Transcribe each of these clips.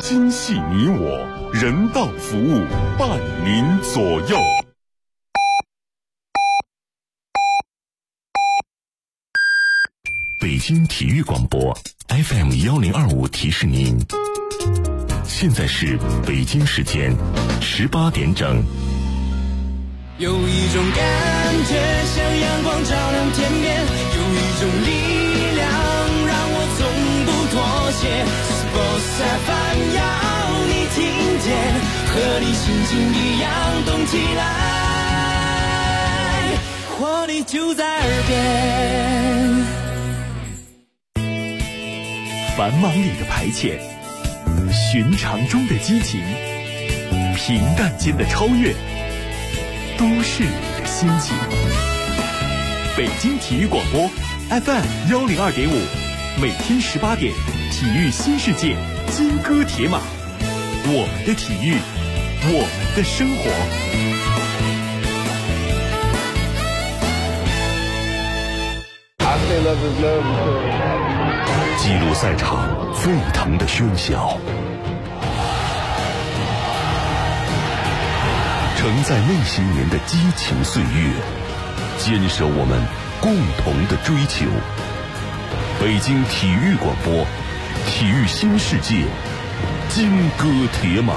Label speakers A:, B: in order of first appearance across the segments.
A: 精细你我，人道服务，伴您左右。北京体育广播 FM1025提示您，现在是北京时间18点整。
B: 有一种感觉像阳光照亮天边，有一种力量让我从不妥协。Sports FM 要你听见，和你心情一样动起来，活力就在耳边。
C: 繁忙里的排遣，寻常中的激情，平淡间的超越，都市里的心情。北京体育广播 FM102.5，每天18点，体育新世界，金戈铁马，我们的体育，我们的生活。
A: 记录赛场沸腾的喧嚣，承载那些年的激情岁月，坚守我们共同的追求。北京体育广播，体育新世界，金戈铁马。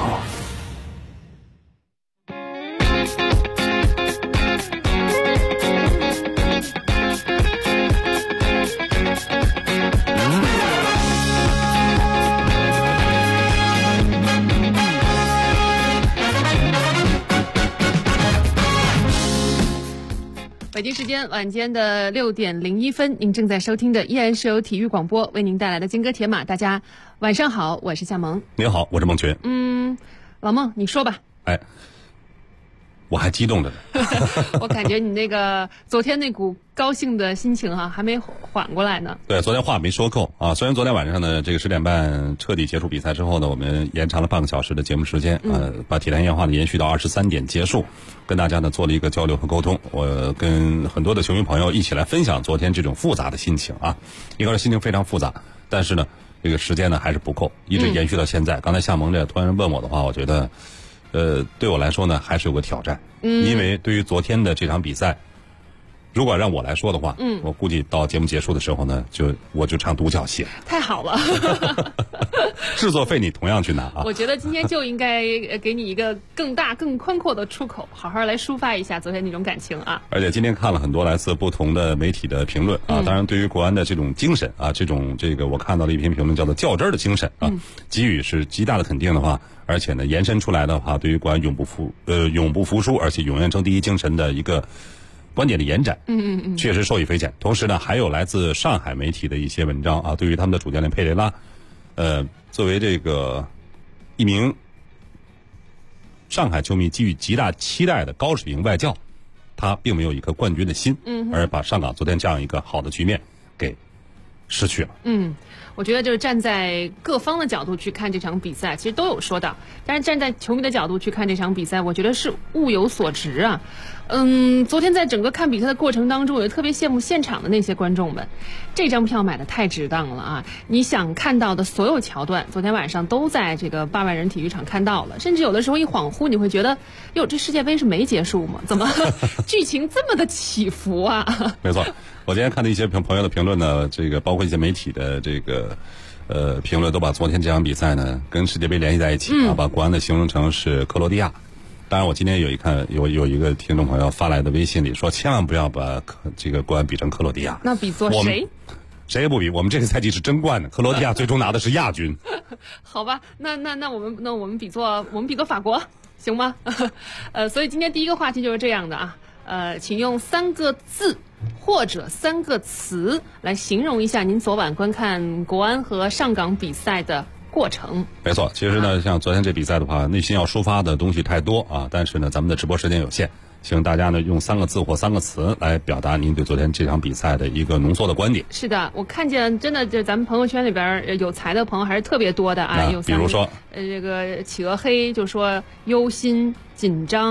D: 北京时间晚间的6点01分，您正在收听的依然是由体育广播为您带来的金戈铁马。大家晚上好，我是夏萌。
E: 您好，我是孟群。
D: 老孟，你说吧。
E: 哎，我还激动着呢。
D: 我感觉你那个昨天那股高兴的心情还没缓过来呢。
E: 对，昨天话没说够啊。虽然昨天晚上呢，这个10点半彻底结束比赛之后呢，我们延长了半个小时的节目时间，把体坛烟花呢延续到23点结束，跟大家呢做了一个交流和沟通。我跟很多的球迷朋友一起来分享昨天这种复杂的心情啊。一个是心情非常复杂，但是呢，这个时间呢还是不够，一直延续到现在。刚才夏萌这突然问我的话，我觉得，对我来说呢还是有个挑战，因为对于昨天的这场比赛。如果让我来说的话，我估计到节目结束的时候呢，我就唱独角戏了。
D: 太好了，
E: 制作费你同样去拿啊！
D: 我觉得今天就应该给你一个更大、更宽阔的出口，好好来抒发一下昨天那种感情啊！
E: 而且今天看了很多来自不同的媒体的评论啊，当然对于国安的这种精神啊，这个我看到了一篇评论叫做较真儿的精神啊，给予是极大的肯定的话，而且呢延伸出来的话，对于国安永不服输，而且永远争第一精神的一个观点的延展，确实受益匪浅。同时呢，还有来自上海媒体的一些文章啊，对于他们的主教练佩雷拉，作为这个一名上海球迷给予极大期待的高水平外教，他并没有一颗冠军的心，而把上港昨天这样一个好的局面给失去了。
D: 我觉得就是站在各方的角度去看这场比赛，其实都有说到。但是站在球迷的角度去看这场比赛，我觉得是物有所值啊。昨天在整个看比赛的过程当中，我就特别羡慕现场的那些观众们，这张票买的太值当了啊！你想看到的所有桥段，昨天晚上都在这个8万人体育场看到了。甚至有的时候一恍惚，你会觉得，哟，这世界杯是没结束吗？怎么剧情这么的起伏啊？
E: 没错。我今天看的一些朋友的评论呢，这个包括一些媒体的这个评论，都把昨天这场比赛呢跟世界杯联系在一起啊，把国安的形容成是克罗地亚。当然，我今天有一个听众朋友发来的微信里说，千万不要把这个国安比成克罗地亚。
D: 那比作谁？
E: 谁也不比，我们这个赛季是争冠的，克罗地亚最终拿的是亚军。
D: 好吧，那我们比作法国行吗？所以今天第一个话题就是这样的啊，请用3个字或者3个词来形容一下您昨晚观看国安和上港比赛的过程。
E: 没错，其实呢，像昨天这比赛的话，内心要抒发的东西太多啊，但是呢，咱们的直播时间有限，请大家呢用3个字或3个词来表达您对昨天这场比赛的一个浓缩的观点。是
D: 的，我看见真的就咱们朋友圈里边有才的朋友还是特别多的啊，有
E: 比如说
D: 这个企鹅黑就说忧心紧张。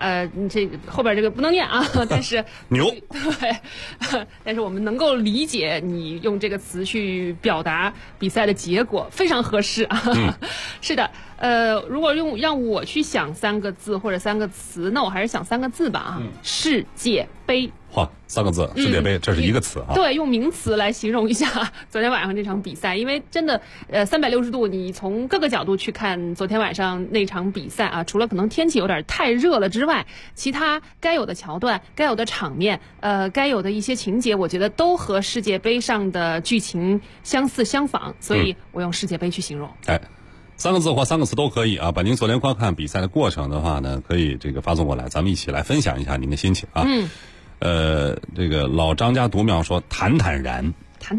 D: 这个后边这个不能念啊，但是
E: 牛
D: 对，但是我们能够理解你用这个词去表达比赛的结果，非常合适啊。是的，如果让我去想3个字或者3个词，那我还是想3个字吧啊，世界杯。
E: 哇，3个字，世界杯，这是一个词啊。
D: 对，用名词来形容一下昨天晚上这场比赛，因为真的，360度，你从各个角度去看昨天晚上那场比赛啊，除了可能天气有点太热了之外，其他该有的桥段、该有的场面、该有的一些情节，我觉得都和世界杯上的剧情相似相仿，所以我用世界杯去形容。
E: 3个字或3个词都可以啊。把您昨天观看比赛的过程的话呢，可以这个发送过来，咱们一起来分享一下您的心情啊。这个老张家独苗说坦坦然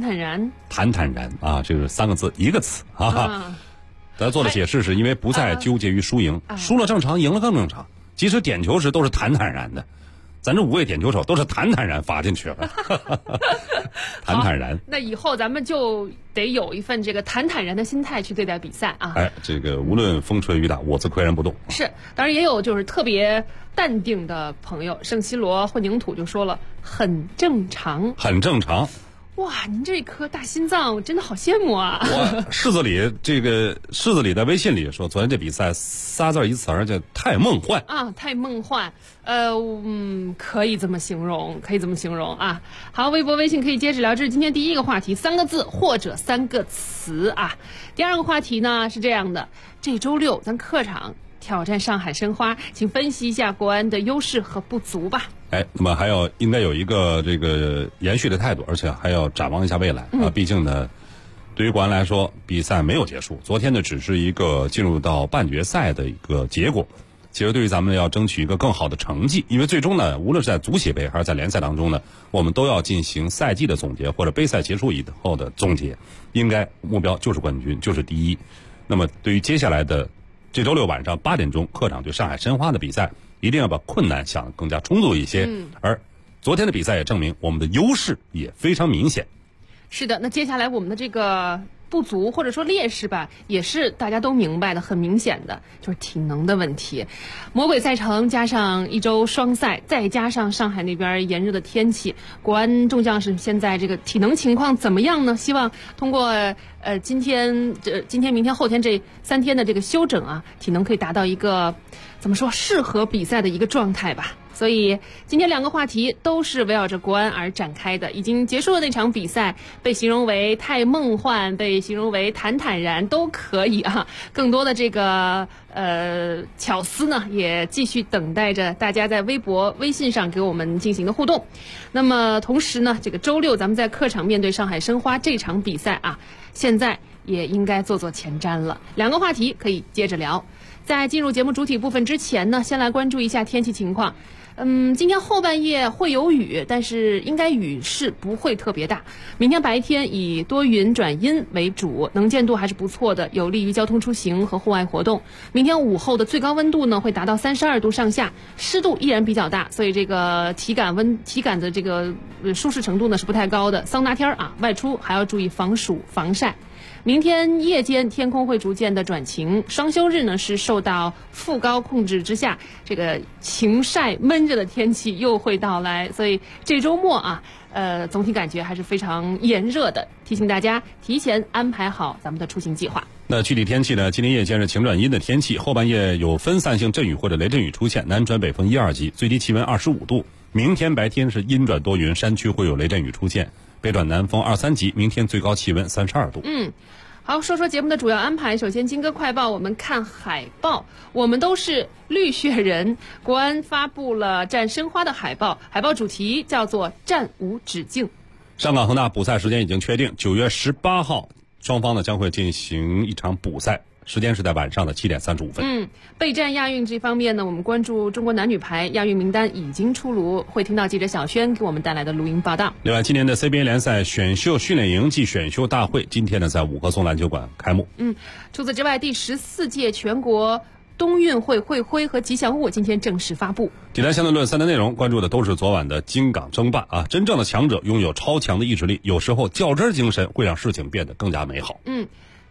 E: 啊，这是3个字一个词啊。咱做的解释是因为不再纠结于输赢，输了正常，赢了更正常。即使点球时都是坦坦然的，咱这5位点球手都是坦坦然发进去了。坦坦然。
D: 那以后咱们就得有一份这个坦坦然的心态去对待比赛啊。
E: 这个无论风吹雨打，我自岿然不动。
D: 是，当然也有就是特别淡定的朋友，圣西罗混凝土就说了，很正常。
E: 很正常。
D: 哇，您这颗大心脏，我真的好羡慕啊！
E: 我柿子里在微信里说，昨天这比赛仨字一词儿，叫太梦幻
D: 啊，太梦幻。可以这么形容，啊。好，微博、微信可以接着聊，这是今天第一个话题，3个字或者3个词啊。第2个话题呢是这样的，这周6咱客场挑战上海申花，请分析一下国安的优势和不足吧。
E: 那么应该有一个这个延续的态度，而且还要展望一下未来啊。毕竟呢，对于国安来说，比赛没有结束，昨天呢只是一个进入到半决赛的一个结果。其实对于咱们要争取一个更好的成绩，因为最终呢，无论是在足协杯还是在联赛当中呢，我们都要进行赛季的总结或者杯赛结束以后的总结，应该目标就是冠军，就是第一。那么对于接下来的这周6晚上8点钟客场对上海申花的比赛，一定要把困难想得更加充足一些。而昨天的比赛也证明我们的优势也非常明显。
D: 是的，那接下来我们的这个不足或者说劣势吧，也是大家都明白的，很明显的，就是体能的问题。魔鬼赛程加上1周双赛，再加上上海那边炎热的天气，国安众将士现在这个体能情况怎么样呢？希望通过今天、明天、后天这3天的这个休整啊，体能可以达到一个怎么说适合比赛的一个状态吧。所以今天2个话题都是围绕着国安而展开的。已经结束的那场比赛被形容为太梦幻，被形容为坦坦然，都可以啊。更多的这个巧思呢，也继续等待着大家在微博、微信上给我们进行的互动。那么同时呢，这个周6咱们在客场面对上海申花这场比赛啊，现在也应该做前瞻了。2个话题可以接着聊。在进入节目主体部分之前呢，先来关注一下天气情况。今天后半夜会有雨，但是应该雨势不会特别大。明天白天以多云转阴为主，能见度还是不错的，有利于交通出行和户外活动。明天午后的最高温度呢会达到32度上下，湿度依然比较大，所以这个体感的这个舒适程度呢是不太高的。桑拿天啊，外出还要注意防暑防晒。明天夜间天空会逐渐的转晴，双休日呢是受到副高控制之下，这个晴晒闷热的天气又会到来，所以这周末啊，总体感觉还是非常炎热的，提醒大家提前安排好咱们的出行计划。
E: 那具体天气呢？今天夜间是晴转阴的天气，后半夜有分散性阵雨或者雷阵雨出现，南转北风1、2级，最低气温25度。明天白天是阴转多云，山区会有雷阵雨出现，北转南风2、3级，明天最高气温32度。
D: 好，说说节目的主要安排。首先，金歌快报，我们看海报。我们都是绿血人。国安发布了战申花的海报，海报主题叫做“战无止境”。
E: 上港恒大补赛时间已经确定，9月18号，双方呢将会进行一场补赛。时间是在晚上的7点35分。
D: 备战亚运这方面呢，我们关注中国男女排亚运名单已经出炉，会听到记者小轩给我们带来的录音报道。
E: 另外，今年的 CBA 联赛选秀训练营暨选秀大会今天呢在5棵松篮球馆开幕。
D: 除此之外，第14届全国冬运会会徽和吉祥物今天正式发布。
E: 济南相对论3的内容关注的都是昨晚的京港争霸啊！真正的强者拥有超强的意志力，有时候较真精神会让事情变得更加美好。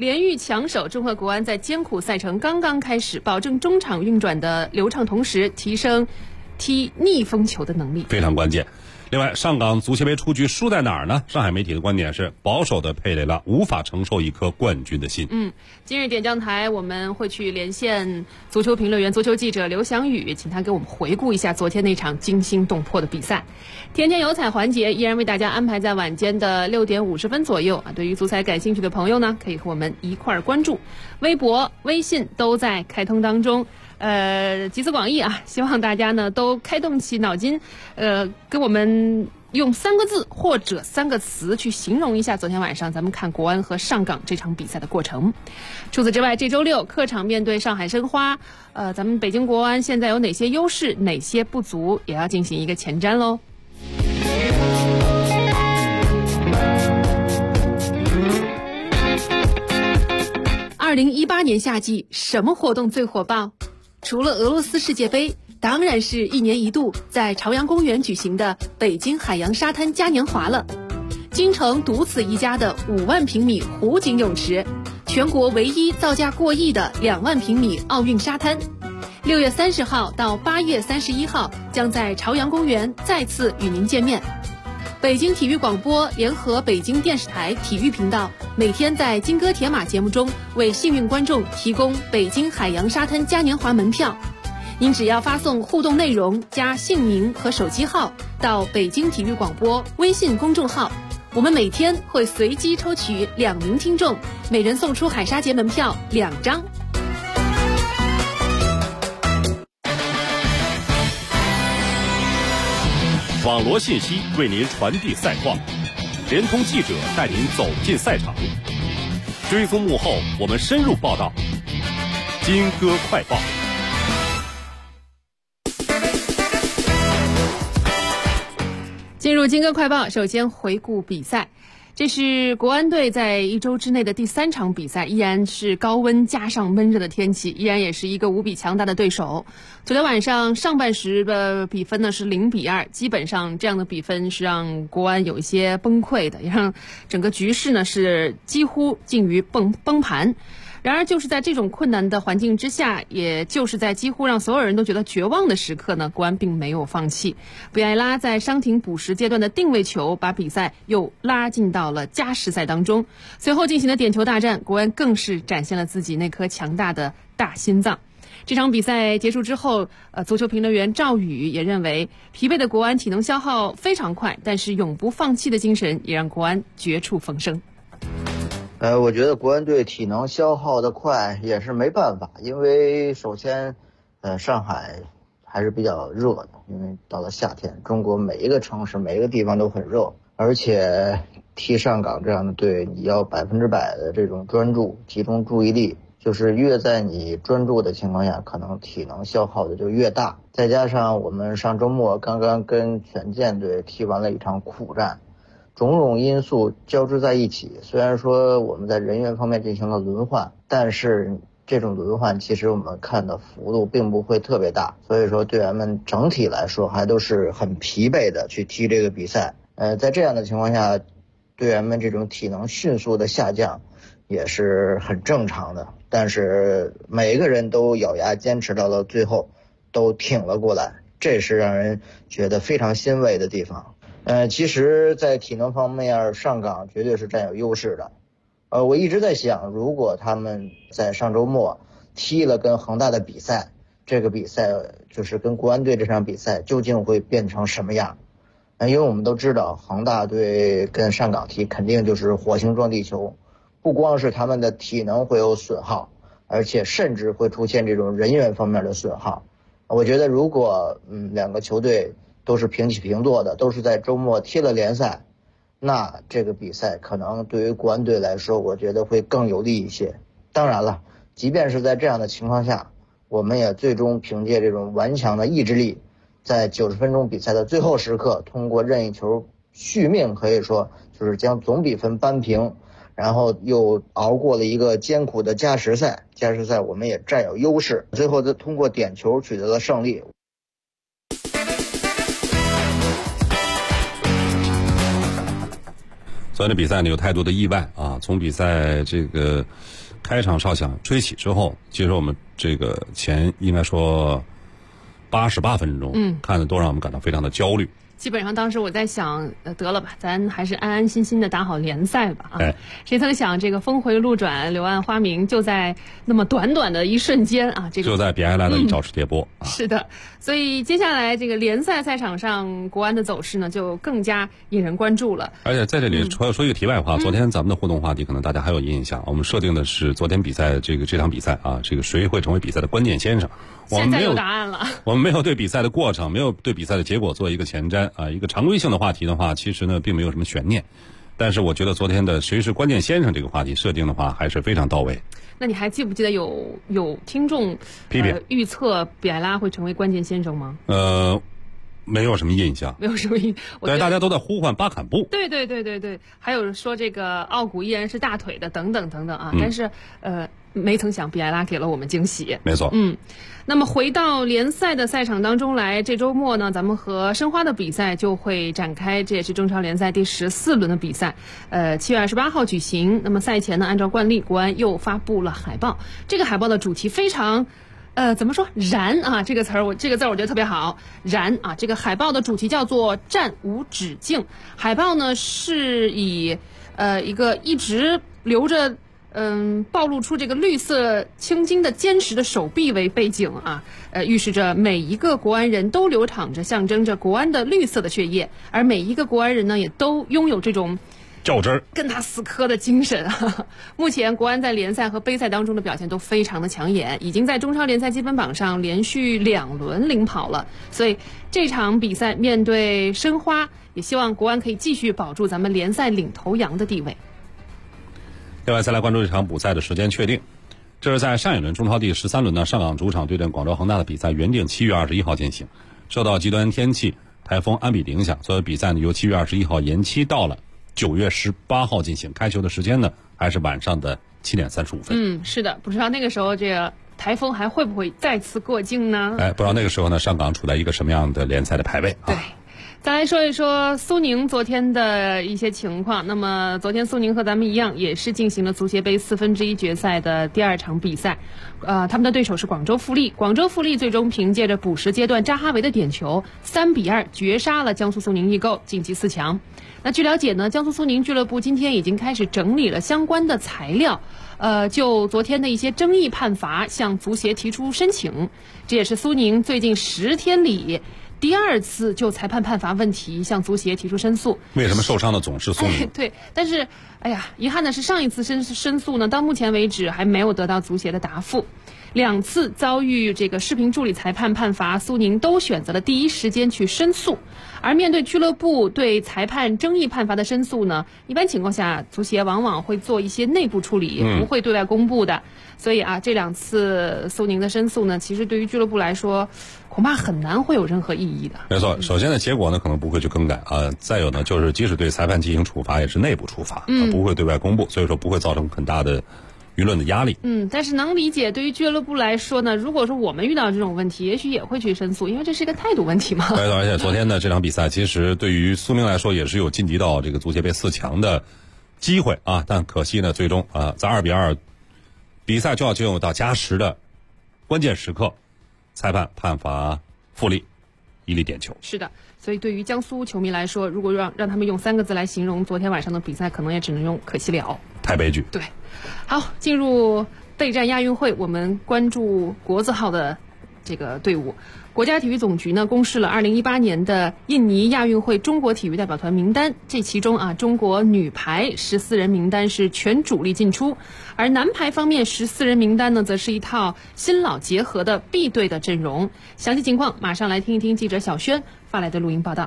D: 连遇强手，中赫国安在艰苦赛程刚刚开始，保证中场运转的流畅同时，提升踢逆风球的能力，
E: 非常关键。另外，上港足协杯出局输在哪儿呢？上海媒体的观点是，保守的佩雷拉无法承受一颗冠军的心。
D: 今日点将台我们会去连线足球评论员、足球记者刘翔宇，请他给我们回顾一下昨天那场惊心动魄的比赛。天天有彩环节依然为大家安排在晚间的6点50分左右啊。对于足彩感兴趣的朋友呢，可以和我们一块儿关注，微博、微信都在开通当中。集思广益啊，希望大家呢都开动起脑筋，跟我们用3个字或者3个词去形容一下昨天晚上咱们看国安和上港这场比赛的过程。除此之外，这周6客场面对上海申花，咱们北京国安现在有哪些优势，哪些不足，也要进行一个前瞻喽。2018年夏季什么活动最火爆？除了俄罗斯世界杯，当然是1年1度在朝阳公园举行的北京海洋沙滩嘉年华了。京城独此一家的5万平米湖景泳池，全国唯一造价过亿的2万平米奥运沙滩，6月30号到8月31号将在朝阳公园再次与您见面。北京体育广播联合北京电视台体育频道，每天在金戈铁马节目中为幸运观众提供北京海洋沙滩嘉年华门票。您只要发送互动内容加姓名和手机号到北京体育广播微信公众号，我们每天会随机抽取2名听众，每人送出海沙节门票2张。
A: 网罗信息为您传递赛况，联通记者带您走进赛场，追踪幕后我们深入报道。金戈快报。
D: 进入金戈快报，首先回顾比赛。这是国安队在1周之内的第3场比赛，依然是高温加上闷热的天气，依然也是一个无比强大的对手。昨天晚上上半时的比分呢是0-2，基本上这样的比分是让国安有一些崩溃的，也让整个局势呢是几乎近于崩盘。然而就是在这种困难的环境之下，也就是在几乎让所有人都觉得绝望的时刻呢，国安并没有放弃。比埃拉在伤停补时阶段的定位球把比赛又拉进到了加时赛当中，随后进行的点球大战，国安更是展现了自己那颗强大的大心脏。这场比赛结束之后，足球评论员赵宇也认为，疲惫的国安体能消耗非常快，但是永不放弃的精神也让国安绝处逢生。
F: 我觉得国安队体能消耗的快也是没办法，因为首先，上海还是比较热的，因为到了夏天，中国每一个城市每一个地方都很热，而且踢上港这样的队，你要100%的这种专注，集中注意力，就是越在你专注的情况下，可能体能消耗的就越大。再加上我们上周末刚刚跟权健队踢完了一场苦战。种种因素交织在一起，虽然说我们在人员方面进行了轮换，但是这种轮换其实我们看的幅度并不会特别大，所以说队员们整体来说还都是很疲惫的去踢这个比赛。在这样的情况下，队员们这种体能迅速的下降也是很正常的，但是每个人都咬牙坚持到了最后，都挺了过来，这是让人觉得非常欣慰的地方。其实在体能方面，上港绝对是占有优势的。我一直在想，如果他们在上周末踢了跟恒大的比赛，这个比赛就是跟国安队这场比赛究竟会变成什么样？因为我们都知道，恒大队跟上港踢肯定就是火星撞地球，不光是他们的体能会有损耗，而且甚至会出现这种人员方面的损耗。我觉得如果两个球队都是平起平坐的，都是在周末踢了联赛，那这个比赛可能对于国安队来说，我觉得会更有利一些。当然了，即便是在这样的情况下，我们也最终凭借这种顽强的意志力，在90分钟比赛的最后时刻，通过任意球续命，可以说就是将总比分扳平，然后又熬过了一个艰苦的加时赛。加时赛我们也占有优势，最后再通过点球取得了胜利。
E: 昨天的比赛呢有太多的意外啊！从比赛这个开场哨响吹起之后，其实我们这个前应该说88分钟，看的都让我们感到非常的焦虑。
D: 基本上当时我在想，得了吧，咱还是安安心心的打好联赛吧啊！
E: 哎，
D: 谁曾想这个峰回路转，柳暗花明，就在那么短短的一瞬间啊，这个
E: 就在比埃拉的一招式跌波啊！
D: 是的，所以接下来这个联赛赛场上，国安的走势呢就更加引人关注了。
E: 而且在这里说一个题外话，昨天咱们的互动话题可能大家还有印象，我们设定的是昨天比赛这场比赛啊，这个谁会成为比赛的关键先生？
D: 现在有答案了。
E: 我们没有对比赛的过程，没有对比赛的结果做一个前瞻啊，一个常规性的话题的话，其实呢并没有什么悬念。但是我觉得昨天的谁是关键先生这个话题设定的话还是非常到位。
D: 那你还记不记得有听众
E: 批评
D: 预测比埃拉会成为关键先生吗？
E: 没有什么印象，
D: 没有什么印，
E: 但是大家都在呼唤巴坎布。
D: 对，还有说这个奥古依然是大腿的等等等等啊，但是没曾想比埃拉给了我们惊喜。
E: 没错，
D: 那么回到联赛的赛场当中来，这周末呢，咱们和申花的比赛就会展开，这也是中超联赛第14轮的比赛，7月28号举行。那么赛前呢，按照惯例，国安又发布了海报，这个海报的主题非常怎么说燃啊？这个字我觉得特别好，燃啊！这个海报的主题叫做战无止境。海报呢是以一个一直留着暴露出这个绿色青筋的坚实的手臂为背景啊，预示着每一个国安人都流淌着象征着国安的绿色的血液，而每一个国安人呢也都拥有这种
E: 较真儿
D: 跟他死磕的精神啊！目前国安在联赛和杯赛当中的表现都非常的抢眼，已经在中超联赛积分榜上连续2轮领跑了。所以这场比赛面对申花，也希望国安可以继续保住咱们联赛领头羊的地位。
E: 另外再来关注这场补赛的时间确定，这是在上一轮中超第13轮呢，上港主场对阵广州恒大的比赛原定7月21号进行，受到极端天气台风安比的影响，所以比赛呢由7月21号延期到了9月18号进行，开球的时间呢还是晚上的7点35分。
D: 是的，不知道那个时候这个台风还会不会再次过境呢？
E: 不知道那个时候呢，上港处在一个什么样的联赛的排位？
D: 对。再来说一说苏宁昨天的一些情况。那么昨天苏宁和咱们一样，也是进行了足协杯1/4决赛的第2场比赛。他们的对手是广州富力。广州富力最终凭借着补时阶段扎哈维的点球，3-2绝杀了江苏苏宁易购，晋级4强。那据了解呢，江苏苏宁俱乐部今天已经开始整理了相关的材料，就昨天的一些争议判罚向足协提出申请。这也是苏宁最近10天里第2次就裁判判罚问题向足协提出申诉。
E: 为什么受伤的总是苏宁？
D: 对，但是遗憾的是上一次申诉呢，到目前为止还没有得到足协的答复。2次遭遇这个视频助理裁判判罚，苏宁都选择了第一时间去申诉。而面对俱乐部对裁判争议判罚的申诉呢，一般情况下足协往往会做一些内部处理，不会对外公布的。所以这2次苏宁的申诉呢，其实对于俱乐部来说恐怕很难会有任何意义的。
E: 没错，首先呢，结果呢可能不会去更改啊。再有呢，就是即使对裁判进行处罚，也是内部处罚，不会对外公布，所以说不会造成很大的舆论的压力。
D: 但是能理解，对于俱乐部来说呢，如果说我们遇到这种问题，也许也会去申诉，因为这是一个态度问题嘛。
E: 对，而且昨天的这场比赛，其实对于苏宁来说也是有晋级到这个足协杯4强的机会啊，但可惜呢，最终在2-2比赛就要进入到加时的关键时刻，裁判判罚富力一粒点球。
D: 是的，所以对于江苏球迷来说，如果让他们用3个字来形容昨天晚上的比赛，可能也只能用可惜了，
E: 太悲剧。
D: 对，好，进入备战亚运会，我们关注国字号的这个队伍。国家体育总局呢公示了2018年的印尼亚运会中国体育代表团名单，这其中中国女排14人名单是全主力进出，而男排方面14人名单呢则是一套新老结合的 B 队的阵容。详细情况马上来听一听记者小轩发来的录音报道。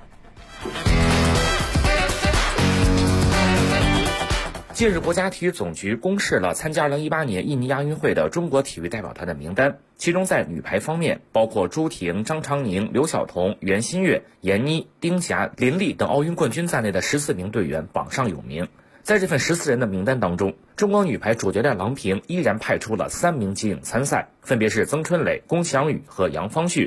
G: 近日，国家体育总局公示了参加2018年印尼亚运会的中国体育代表团的名单，其中在女排方面，包括朱婷、张常宁、刘晓彤、袁心玥、闫妮、丁霞、林丽等奥运冠军在内的14名队员榜上有名。在这份14人的名单当中，中国女排主教练郎平依然派出了3名接应参赛，分别是曾春蕾、龚翔宇和杨方旭。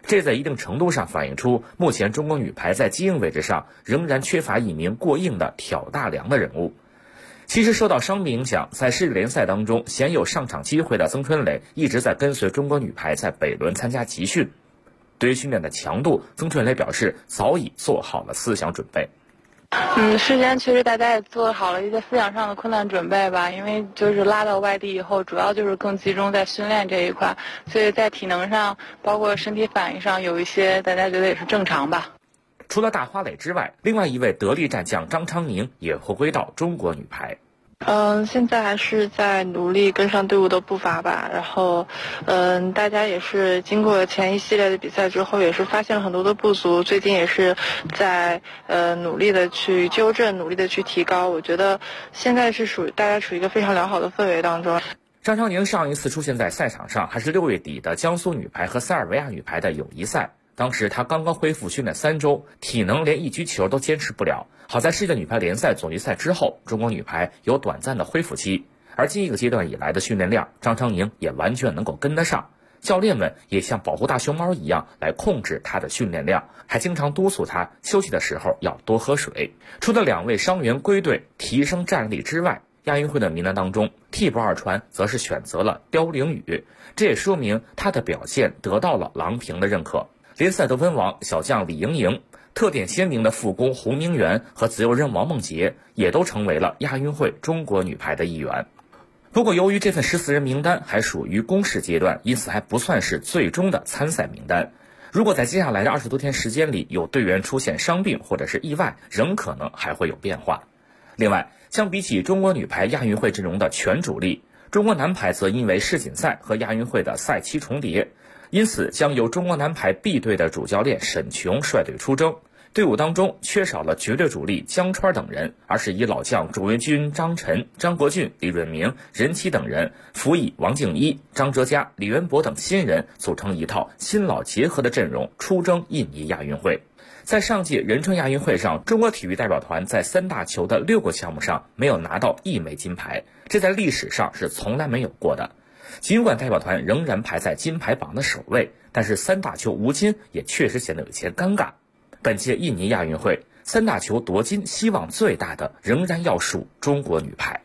G: 这在一定程度上反映出目前中国女排在机硬位置上仍然缺乏一名过硬的挑大梁的人物。其实受到伤病影响，在世锦联赛当中鲜有上场机会的曾春蕾一直在跟随中国女排在北仑参加集训。对于训练的强度，曾春蕾表示早已做好了思想准备。
H: 事先其实大家也做好了一些思想上的困难准备吧，因为就是拉到外地以后，主要就是更集中在训练这一块，所以在体能上，包括身体反应上，有一些大家觉得也是正常吧。
G: 除了大花蕾之外，另外一位得力战将张昌宁也回归到中国女排。
H: 现在还是在努力跟上队伍的步伐吧。然后，大家也是经过前一系列的比赛之后，也是发现了很多的不足。最近也是在努力的去纠正，努力的去提高。我觉得现在是大家处于一个非常良好的氛围当中。
G: 张昌宁上一次出现在赛场上还是6月底的江苏女排和塞尔维亚女排的友谊赛。当时他刚刚恢复训练3周，体能连一局球都坚持不了。好在世界女排联赛总决赛之后，中国女排有短暂的恢复期，而近一个阶段以来的训练量，张昌宁也完全能够跟得上。教练们也像保护大熊猫一样来控制他的训练量，还经常督促他休息的时候要多喝水。除了2位伤员归队提升战力之外，亚运会的名单当中，替补二传则是选择了刁凌宇，这也说明他的表现得到了郎平的认可。联赛得分王小将李盈莹、特点鲜明的副攻胡明媛和自由人王梦洁也都成为了亚运会中国女排的一员。不过由于这份14人名单还属于公示阶段，因此还不算是最终的参赛名单。如果在接下来的20多天时间里有队员出现伤病或者是意外，仍可能还会有变化。另外，相比起中国女排亚运会阵容的全主力，中国男排则因为世锦赛和亚运会的赛期重叠，因此将由中国男排 B 队的主教练沈琼率队出征。队伍当中缺少了绝对主力江川等人，而是以老将朱维军、张晨、张国俊、李润明、任琦等人辅以王静一、张哲嘉、李元博等新人，组成一套新老结合的阵容出征印尼亚运会。在上届仁川亚运会上，中国体育代表团在3大球的6个项目上没有拿到1枚金牌，这在历史上是从来没有过的。尽管代表团仍然排在金牌榜的首位，但是3大球无金也确实显得有些尴尬。本届印尼亚运会3大球夺金希望最大的仍然要数中国女排。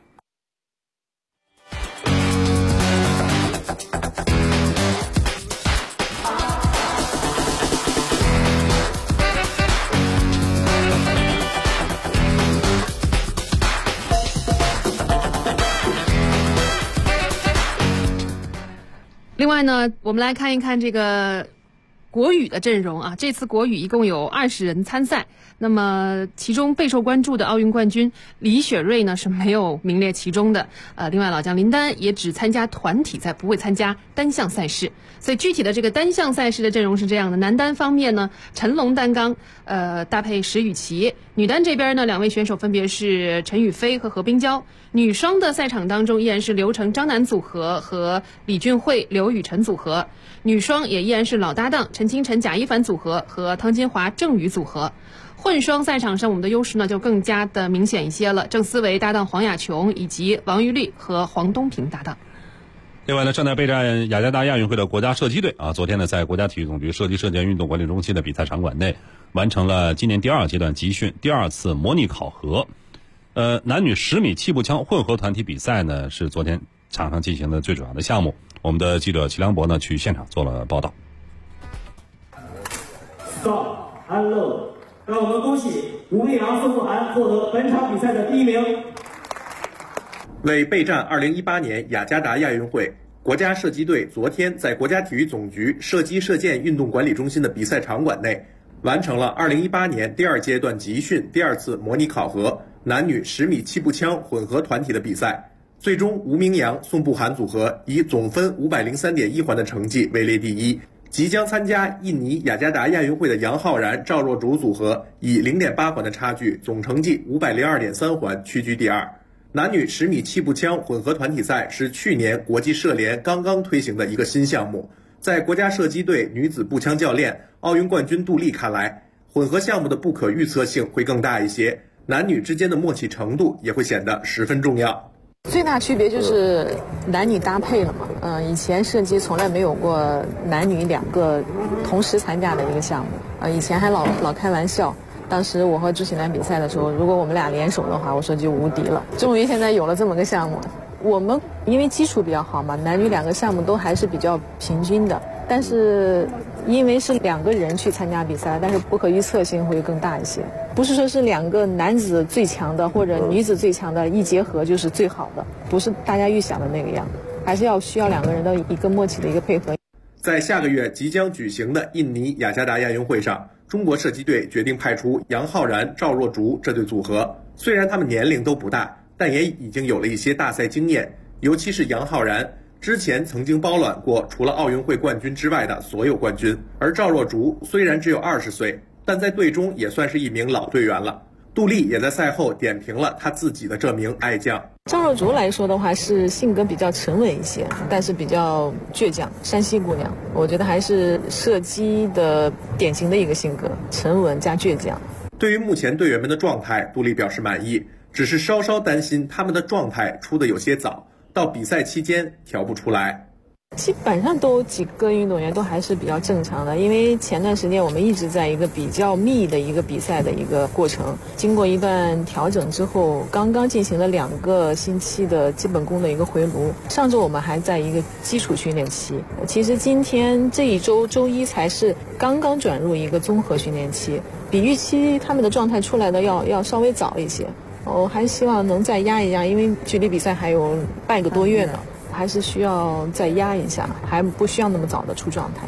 D: 另外呢，我们来看一看这个国羽的阵容啊。这次国羽一共有20人参赛，那么其中备受关注的奥运冠军李雪芮呢是没有名列其中的。另外老将林丹也只参加团体赛，不会参加单项赛事。所以具体的这个单项赛事的阵容是这样的：男单方面呢，陈龙担纲，搭配石宇奇；女单这边呢，2位选手分别是陈雨菲和何冰娇。女双的赛场当中依然是刘成张楠组合和李俊慧刘雨辰组合，女双也依然是老搭档陈清晨贾一凡组合和汤金华郑宇组合。混双赛场上我们的优势呢就更加的明显一些了，郑思维搭档黄雅琼以及王玉丽和黄东萍搭档。
E: 另外呢，正在备战雅加达亚运会的国家射击队啊，昨天呢在国家体育总局射击射箭运动管理中心的比赛场馆内，完成了今年第2阶段集训第2次模拟考核。男女10米气步枪混合团体比赛呢是昨天场上进行的最主要的项目。我们的记者齐良博呢去现场做了报道。
I: Stop and load， 让我们恭喜吴丽阳、宋慕涵获得本场比赛的第1名。
J: 为备战2018年雅加达亚运会，国家射击队昨天在国家体育总局射击射箭运动管理中心的比赛场馆内，完成了2018年第2阶段集训第2次模拟考核男女10米气步枪混合团体的比赛。最终吴明阳、宋步涵组合以总分503.1环的成绩位列第1。即将参加印尼雅加达亚运会的杨浩然、赵若竹组合以0.8环的差距，总成绩502.3环屈居第2。男女10米气步枪混合团体赛是去年国际射联刚刚推行的一个新项目。在国家射击队女子步枪教练、奥运冠军杜丽看来，混合项目的不可预测性会更大一些，男女之间的默契程度也会显得十分重要。
K: 最大区别就是男女搭配了嘛。以前射击从来没有过男女2个同时参加的一个项目。以前还老开玩笑，当时我和朱喜楠比赛的时候，如果我们俩联手的话，我说就无敌了。终于现在有了这么个项目。我们因为基础比较好嘛，男女2个项目都还是比较平均的，但是因为是2个人去参加比赛，但是不可预测性会更大一些。不是说是2个男子最强的或者女子最强的一结合就是最好的，不是大家预想的那个样，还是需要2个人的一个默契的一个配合。
J: 在下个月即将举行的印尼雅加达亚运会上，中国射击队决定派出杨浩然、赵若竹这对组合。虽然他们年龄都不大，但也已经有了一些大赛经验，尤其是杨浩然之前曾经包揽过除了奥运会冠军之外的所有冠军，而赵若竹虽然只有20岁，但在队中也算是一名老队员了。杜丽也在赛后点评了他自己的这名爱将。
K: 赵若竹来说的话，是性格比较沉稳一些，但是比较倔强，山西姑娘，我觉得还是射击的典型的一个性格，沉稳加倔强。
J: 对于目前队员们的状态，杜丽表示满意，只是稍稍担心他们的状态出得有些早，到比赛期间调不出来。
K: 基本上都几个运动员都还是比较正常的，因为前段时间我们一直在一个比较密的一个比赛的一个过程，经过一段调整之后，刚刚进行了2个星期的基本功的一个回炉。上周我们还在一个基础训练期，其实今天这一周周一才是刚刚转入一个综合训练期，比预期他们的状态出来的要稍微早一些。我还希望能再压一压，因为距离比赛还有半个多月呢，还是需要再压一下，还不需要那么早的出状态。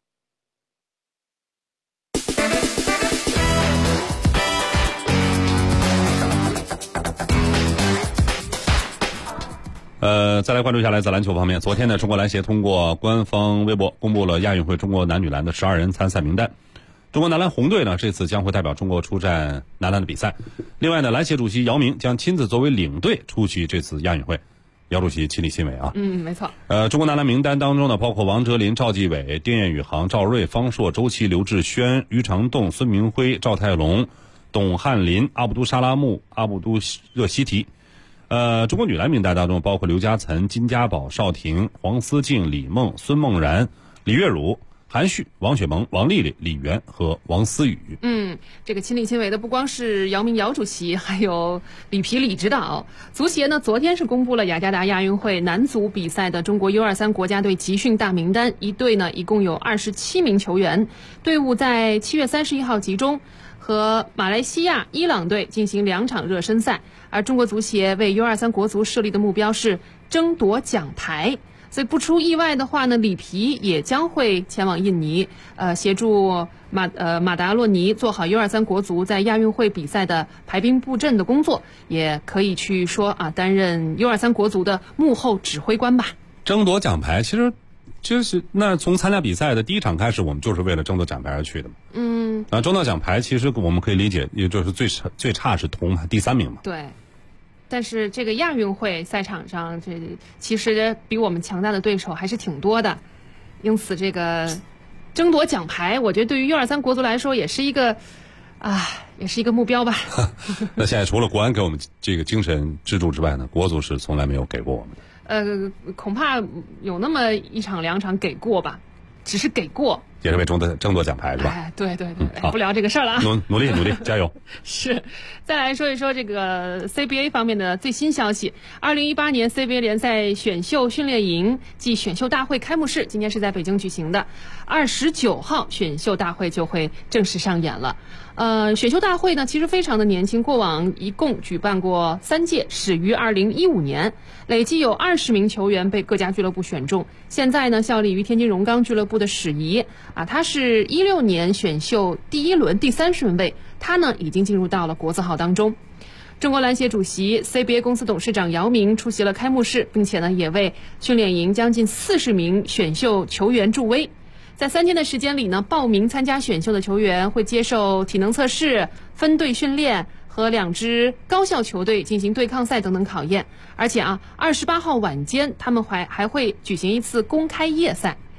E: 再来关注一下来自篮球方面。昨天呢，中国篮协通过官方微博公布了亚运会中国男女篮的12人参赛名单。中国男篮红队呢，这次将会代表中国出战男篮的比赛。另外呢，篮协主席姚明将亲自作为领队出席这次亚运会。姚主席亲力亲为啊。
D: 没错。
E: 中国男篮名单当中呢，包括王哲林、赵继伟、丁彦雨航、赵睿、方硕、周琦、刘志轩、于长栋、孙明辉、赵泰龙、董翰林、阿卜杜沙拉木、阿卜杜热西提。中国女篮名单当中包括刘嘉岑、金家宝、邵婷、黄思静、李梦、孙梦然、李月汝、韩旭、王雪萌、王丽丽、李媛和王思雨。
D: 这个亲力亲为的不光是姚明姚主席，还有李皮李指导。足协呢，昨天是公布了雅加达亚运会男足比赛的中国 U23 国家队集训大名单，一队呢一共有27名球员，队伍在7月31号集中，和马来西亚、伊朗队进行2场热身赛。而中国足协为 U23 国足设立的目标是争夺奖牌。所以不出意外的话呢，里皮也将会前往印尼，协助马达洛尼做好 U23 国足在亚运会比赛的排兵布阵的工作，也可以去说担任 U23 国足的幕后指挥官吧。
E: 争夺奖牌，其实就是那从参加比赛的第一场开始，我们就是为了争夺奖牌而去的嘛。争夺奖牌其实我们可以理解，也就是最差是铜牌第3名嘛。
D: 对。但是这个亚运会赛场上，这其实比我们强大的对手还是挺多的，因此这个争夺奖牌，我觉得对于 U23 国足来说也是一个目标吧。
E: 那现在除了国安给我们这个精神支柱之外呢，国足是从来没有给过我们
D: 的。恐怕有那么1场2场给过吧，只是给过。
E: 也是为争夺奖牌是吧？
D: 对，不聊这个事儿了啊。
E: 努力，加油。
D: 是，再来说一说这个 CBA 方面的最新消息。2018年 CBA 联赛选秀训练营暨选秀大会开幕式今天是在北京举行的，29号选秀大会就会正式上演了。选秀大会呢其实非常的年轻，过往一共举办过3届，始于2015年，累计有20名球员被各家俱乐部选中。现在呢效力于天津荣钢俱乐部的史仪他是16年选秀第1轮第3顺位，他呢已经进入到了国字号当中。中国篮协主席 CBA 公司董事长姚明出席了开幕式，并且呢也为训练营将近40名选秀球员助威。在3天的时间里呢，报名参加选秀的球员会接受体能测试、分队训练和2支高校球队进行对抗赛等等考验。而且28号晚间他们还会举行一次公开夜赛。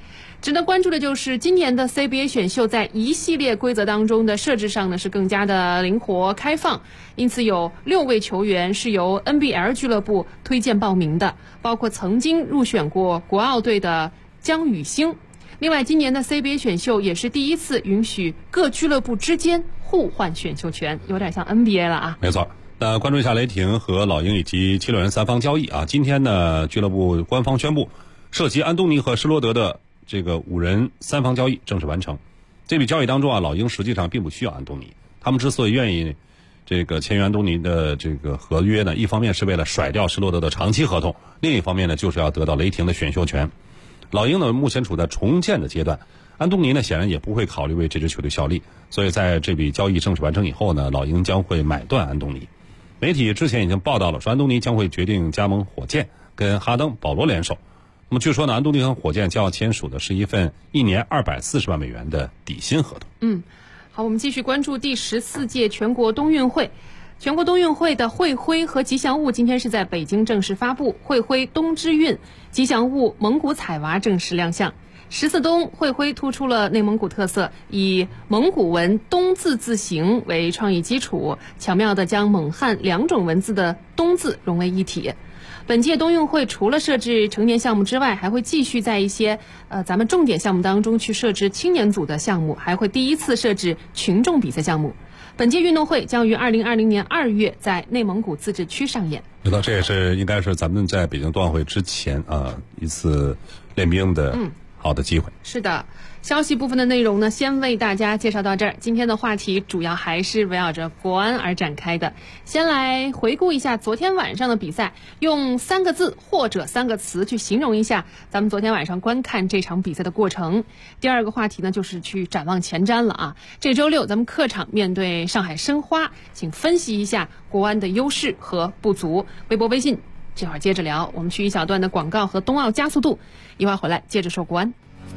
D: 值得关注的就是今年的 CBA 选秀在一系列规则当中的设置上呢是更加的灵活开放，因此有6位球员是由 NBL 俱乐部推荐报名的，包括曾经入选过国奥队的姜宇星。另外，今年的 CBA 选秀也是第一次允许各俱乐部之间互换选秀权，有点像 NBA 了啊。
E: 没错。那关注一下雷霆和老鹰以及76人3方交易啊。今天呢，俱乐部官方宣布，涉及安东尼和施罗德的这个5人3方交易正式完成。这笔交易当中啊，老鹰实际上并不需要安东尼，他们之所以愿意这个签约安东尼的这个合约呢，一方面是为了甩掉施罗德的长期合同，另一方面呢就是要得到雷霆的选秀权。老鹰呢目前处在重建的阶段，安东尼呢显然也不会考虑为这支球队效力，所以在这笔交易正式完成以后呢，老鹰将会买断安东尼。媒体之前已经报道了，说安东尼将会决定加盟火箭，跟哈登、保罗联手。那么据说呢，安东尼和火箭将要签署的是一份1年240万美元的底薪合同。
D: 好，我们继续关注第14届全国冬运会。全国冬运会的会徽和吉祥物今天是在北京正式发布，会徽冬之韵，吉祥物蒙古彩娃正式亮相。14冬会徽突出了内蒙古特色，以蒙古文冬字字形为创意基础，巧妙地将蒙汉2种文字的冬字融为一体。本届冬运会除了设置成年项目之外，还会继续在一些咱们重点项目当中去设置青年组的项目，还会第一次设置群众比赛项目。本届运动会将于2020年2月在内蒙古自治区上演。
E: 知道，这也是应该是咱们在北京冬奥会之前一次练兵的好的机会。
D: 是的，消息部分的内容呢，先为大家介绍到这儿。今天的话题主要还是围绕着国安而展开的。先来回顾一下昨天晚上的比赛，用3个字或者3个词去形容一下咱们昨天晚上观看这场比赛的过程。第二个话题呢，就是去展望前瞻了啊。这周6咱们客场面对上海申花，请分析一下国安的优势和不足。微博微信这会儿接着聊，我们去一小段的广告和冬奥加速度，一会儿回来接着说国安。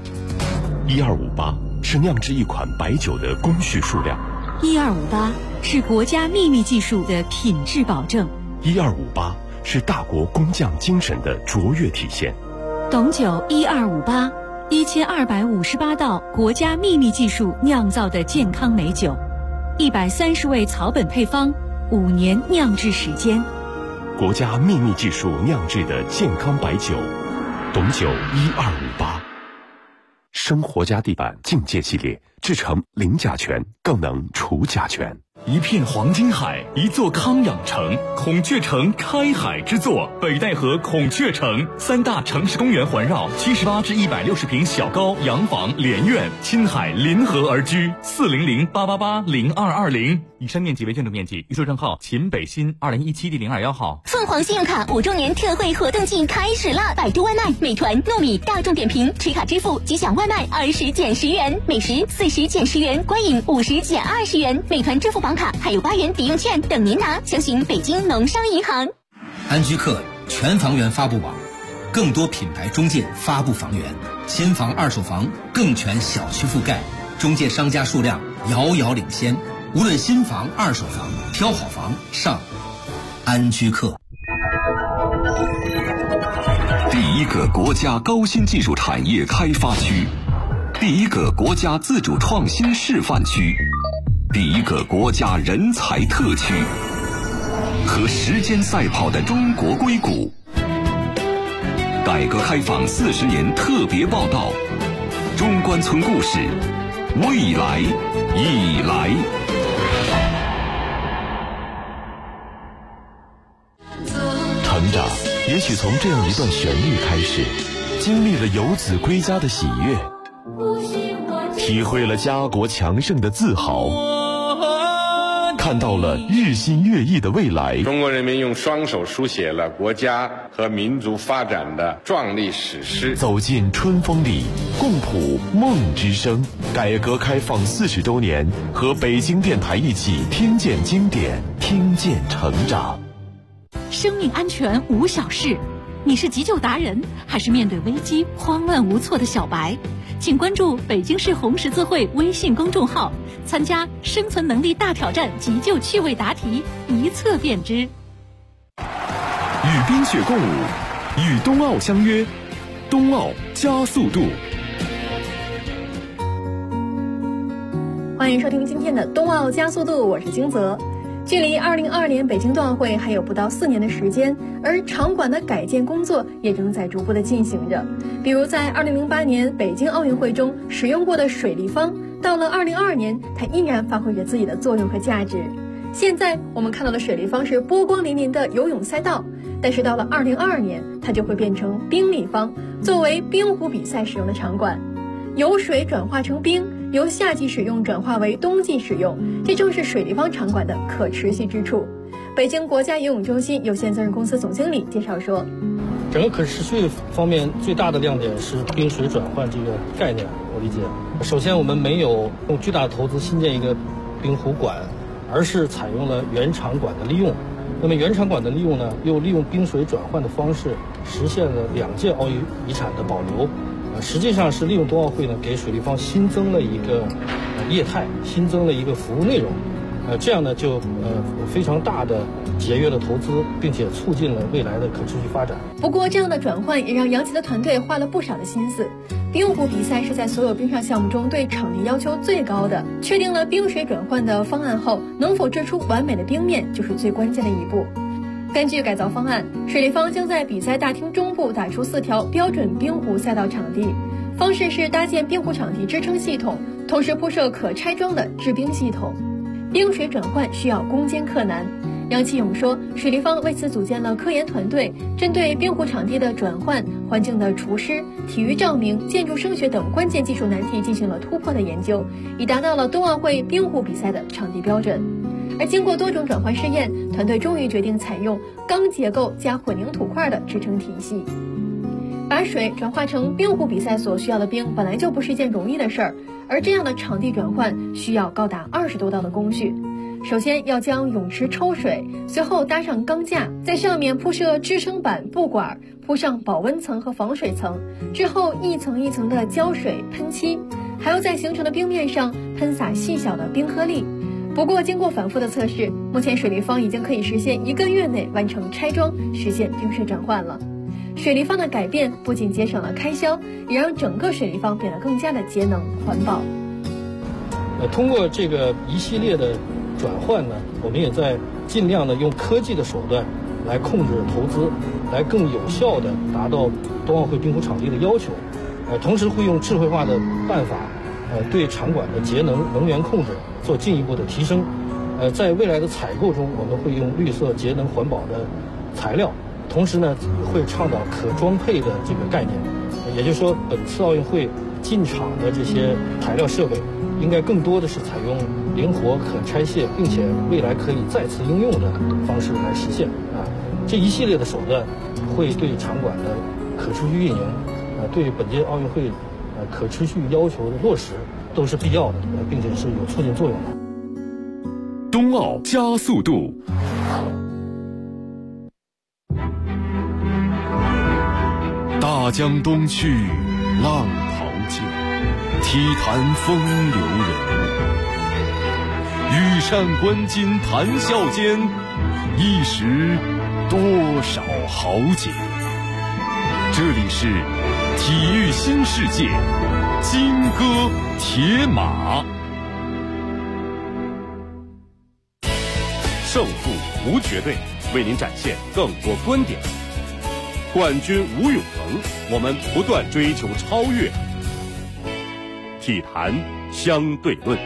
A: 1258是酿制一款白酒的工序数量
L: ，1258是国家秘密技术的品质保证
A: ，1258是大国工匠精神的卓越体现。
L: 董酒1258 1258道国家秘密技术酿造的健康美酒，130味草本配方，5年酿制时间。
A: 国家秘密技术酿制的健康白酒，董酒1258。生活家地板境界系列制成零甲醛，更能除甲醛。
C: 一片黄金海，一座康养城，孔雀城开海之作，北戴河孔雀城，3大城市公园环绕，78至160平小高洋房连院，亲海临河而居，400-888-0220。以上面积为建筑面积，预售账号秦北新2017第021号。
M: 凤凰信用卡5周年特惠活动季开始了！百度外卖、美团、糯米、大众点评持卡支付即享外卖20减10元，美食40减10元，观影50减20元，美团支付宝卡还有8元抵用券等您拿，详询北京农商银行。
N: 安居客全房源发布网，更多品牌中介发布房源，新房二手房更全小区覆盖，中介商家数量遥遥领先。无论新房二手房，挑好房上安居客。
A: 第一个国家高新技术产业开发区，第一个国家自主创新示范区，第一个国家人才特区，和时间赛跑的中国硅谷。改革开放40年特别报道，中关村故事，未来已来。成长也许从这样一段旋律开始，经历了游子归家的喜悦，体会了家国强盛的自豪，看到了日新月异的未来。
O: 中国人民用双手书写了国家和民族发展的壮丽史诗。
A: 走进春风里，共谱梦之声。改革开放40周年，和北京电台一起听见经典，听见成长。
L: 生命安全无小事，你是急救达人，还是面对危机慌乱无措的小白？请关注北京市红十字会微信公众号，参加生存能力大挑战急救趣味答题，一测便知。
A: 与冰雪共舞，与冬奥相约，冬奥加速度。
P: 欢迎收听今天的冬奥加速度，我是金泽。距离2022年北京冬奥会还有不到4年的时间，而场馆的改建工作也正在逐步的进行着。比如在2008年北京奥运会中使用过的水立方，到了2022年，它依然发挥着自己的作用和价值。现在我们看到的水立方是波光粼粼的游泳赛道，但是到了2022年，它就会变成冰立方，作为冰壶比赛使用的场馆。由水转化成冰，由夏季使用转化为冬季使用，这正是水立方场馆的可持续之处。北京国家游泳中心有限责任公司总经理介绍说，
Q: 整个可持续方面最大的亮点是冰水转换这个概念。我理解，首先我们没有用巨大的投资新建一个冰壶馆，而是采用了原场馆的利用。那么原场馆的利用呢，又利用冰水转换的方式，实现了2届奥运遗产的保留。实际上是利用冬奥会呢，给水立方新增了一个业态，新增了一个服务内容。这样呢就非常大的节约了投资，并且促进了未来的可持续发展。
P: 不过这样的转换也让杨琦的团队花了不少的心思。冰壶比赛是在所有冰上项目中对场地要求最高的，确定了冰水转换的方案后，能否制出完美的冰面就是最关键的一步。根据改造方案，水立方将在比赛大厅中部打出4条标准冰壶赛道场地，方式是搭建冰壶场地支撑系统，同时铺设可拆装的制冰系统。冰水转换需要攻坚克难。杨启勇说，水立方为此组建了科研团队，针对冰壶场地的转换、环境的除湿、体育照明、建筑声学等关键技术难题进行了突破的研究，以达到了冬奥会冰壶比赛的场地标准。而经过多种转换试验，团队终于决定采用钢结构加混凝土块的支撑体系。把水转化成冰壶比赛所需要的冰本来就不是一件容易的事儿，而这样的场地转换需要高达20多道的工序。首先要将泳池抽水，随后搭上钢架，在上面铺设支撑板、布管，铺上保温层和防水层，之后一层一层的浇水喷漆，还要在形成的冰面上喷洒细小的冰颗粒。不过经过反复的测试，目前水立方已经可以实现1个月内完成拆装，实现冰水转换了。水立方的改变不仅节省了开销，也让整个水立方变得更加的节能环保。
Q: 通过这个一系列的转换呢，我们也在尽量的用科技的手段来控制投资，来更有效的达到冬奥会冰壶场地的要求。同时会用智慧化的办法，对场馆的节能能源控制做进一步的提升。在未来的采购中，我们会用绿色、节能、环保的材料，同时呢，会倡导可装配的这个概念。也就是说，本次奥运会进场的这些材料设备，应该更多的是采用灵活、可拆卸，并且未来可以再次应用的方式来实现。这一系列的手段会对场馆的可持续运营，对本届奥运会可持续要求的落实都是必要的，并且是有促进作用的。
A: 冬奥加速度。大江东去，浪淘尽，体坛风流人物。羽扇纶巾谈笑间，一时多少豪杰。这里是体育新世界，金戈铁马。胜负无绝对，为您展现更多观点。冠军无永恒，我们不断追求超越。体坛相对论。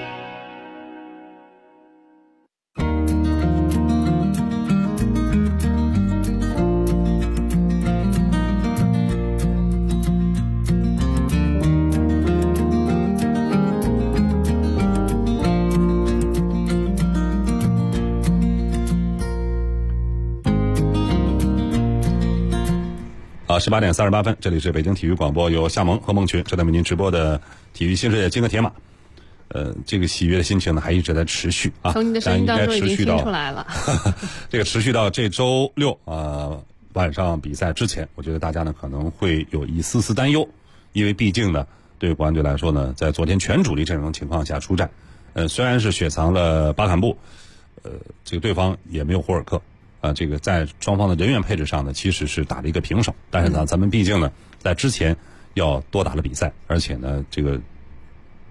E: 18点38分，这里是北京体育广播，由夏萌和孟群正在为您直播的体育新世界金戈铁马。这个喜悦的心情呢，还一直在持续啊。
D: 从你的声音当中已经听出来了。
E: 这个持续到这周六晚上比赛之前，我觉得大家呢可能会有一丝丝担忧，因为毕竟呢，对国安队来说呢，在昨天全主力阵容情况下出战，虽然是雪藏了巴坎布，这个对方也没有胡尔克。这个在双方的人员配置上呢，其实是打了一个平手。但是呢，咱们毕竟呢，在之前要多打了比赛，而且呢，这个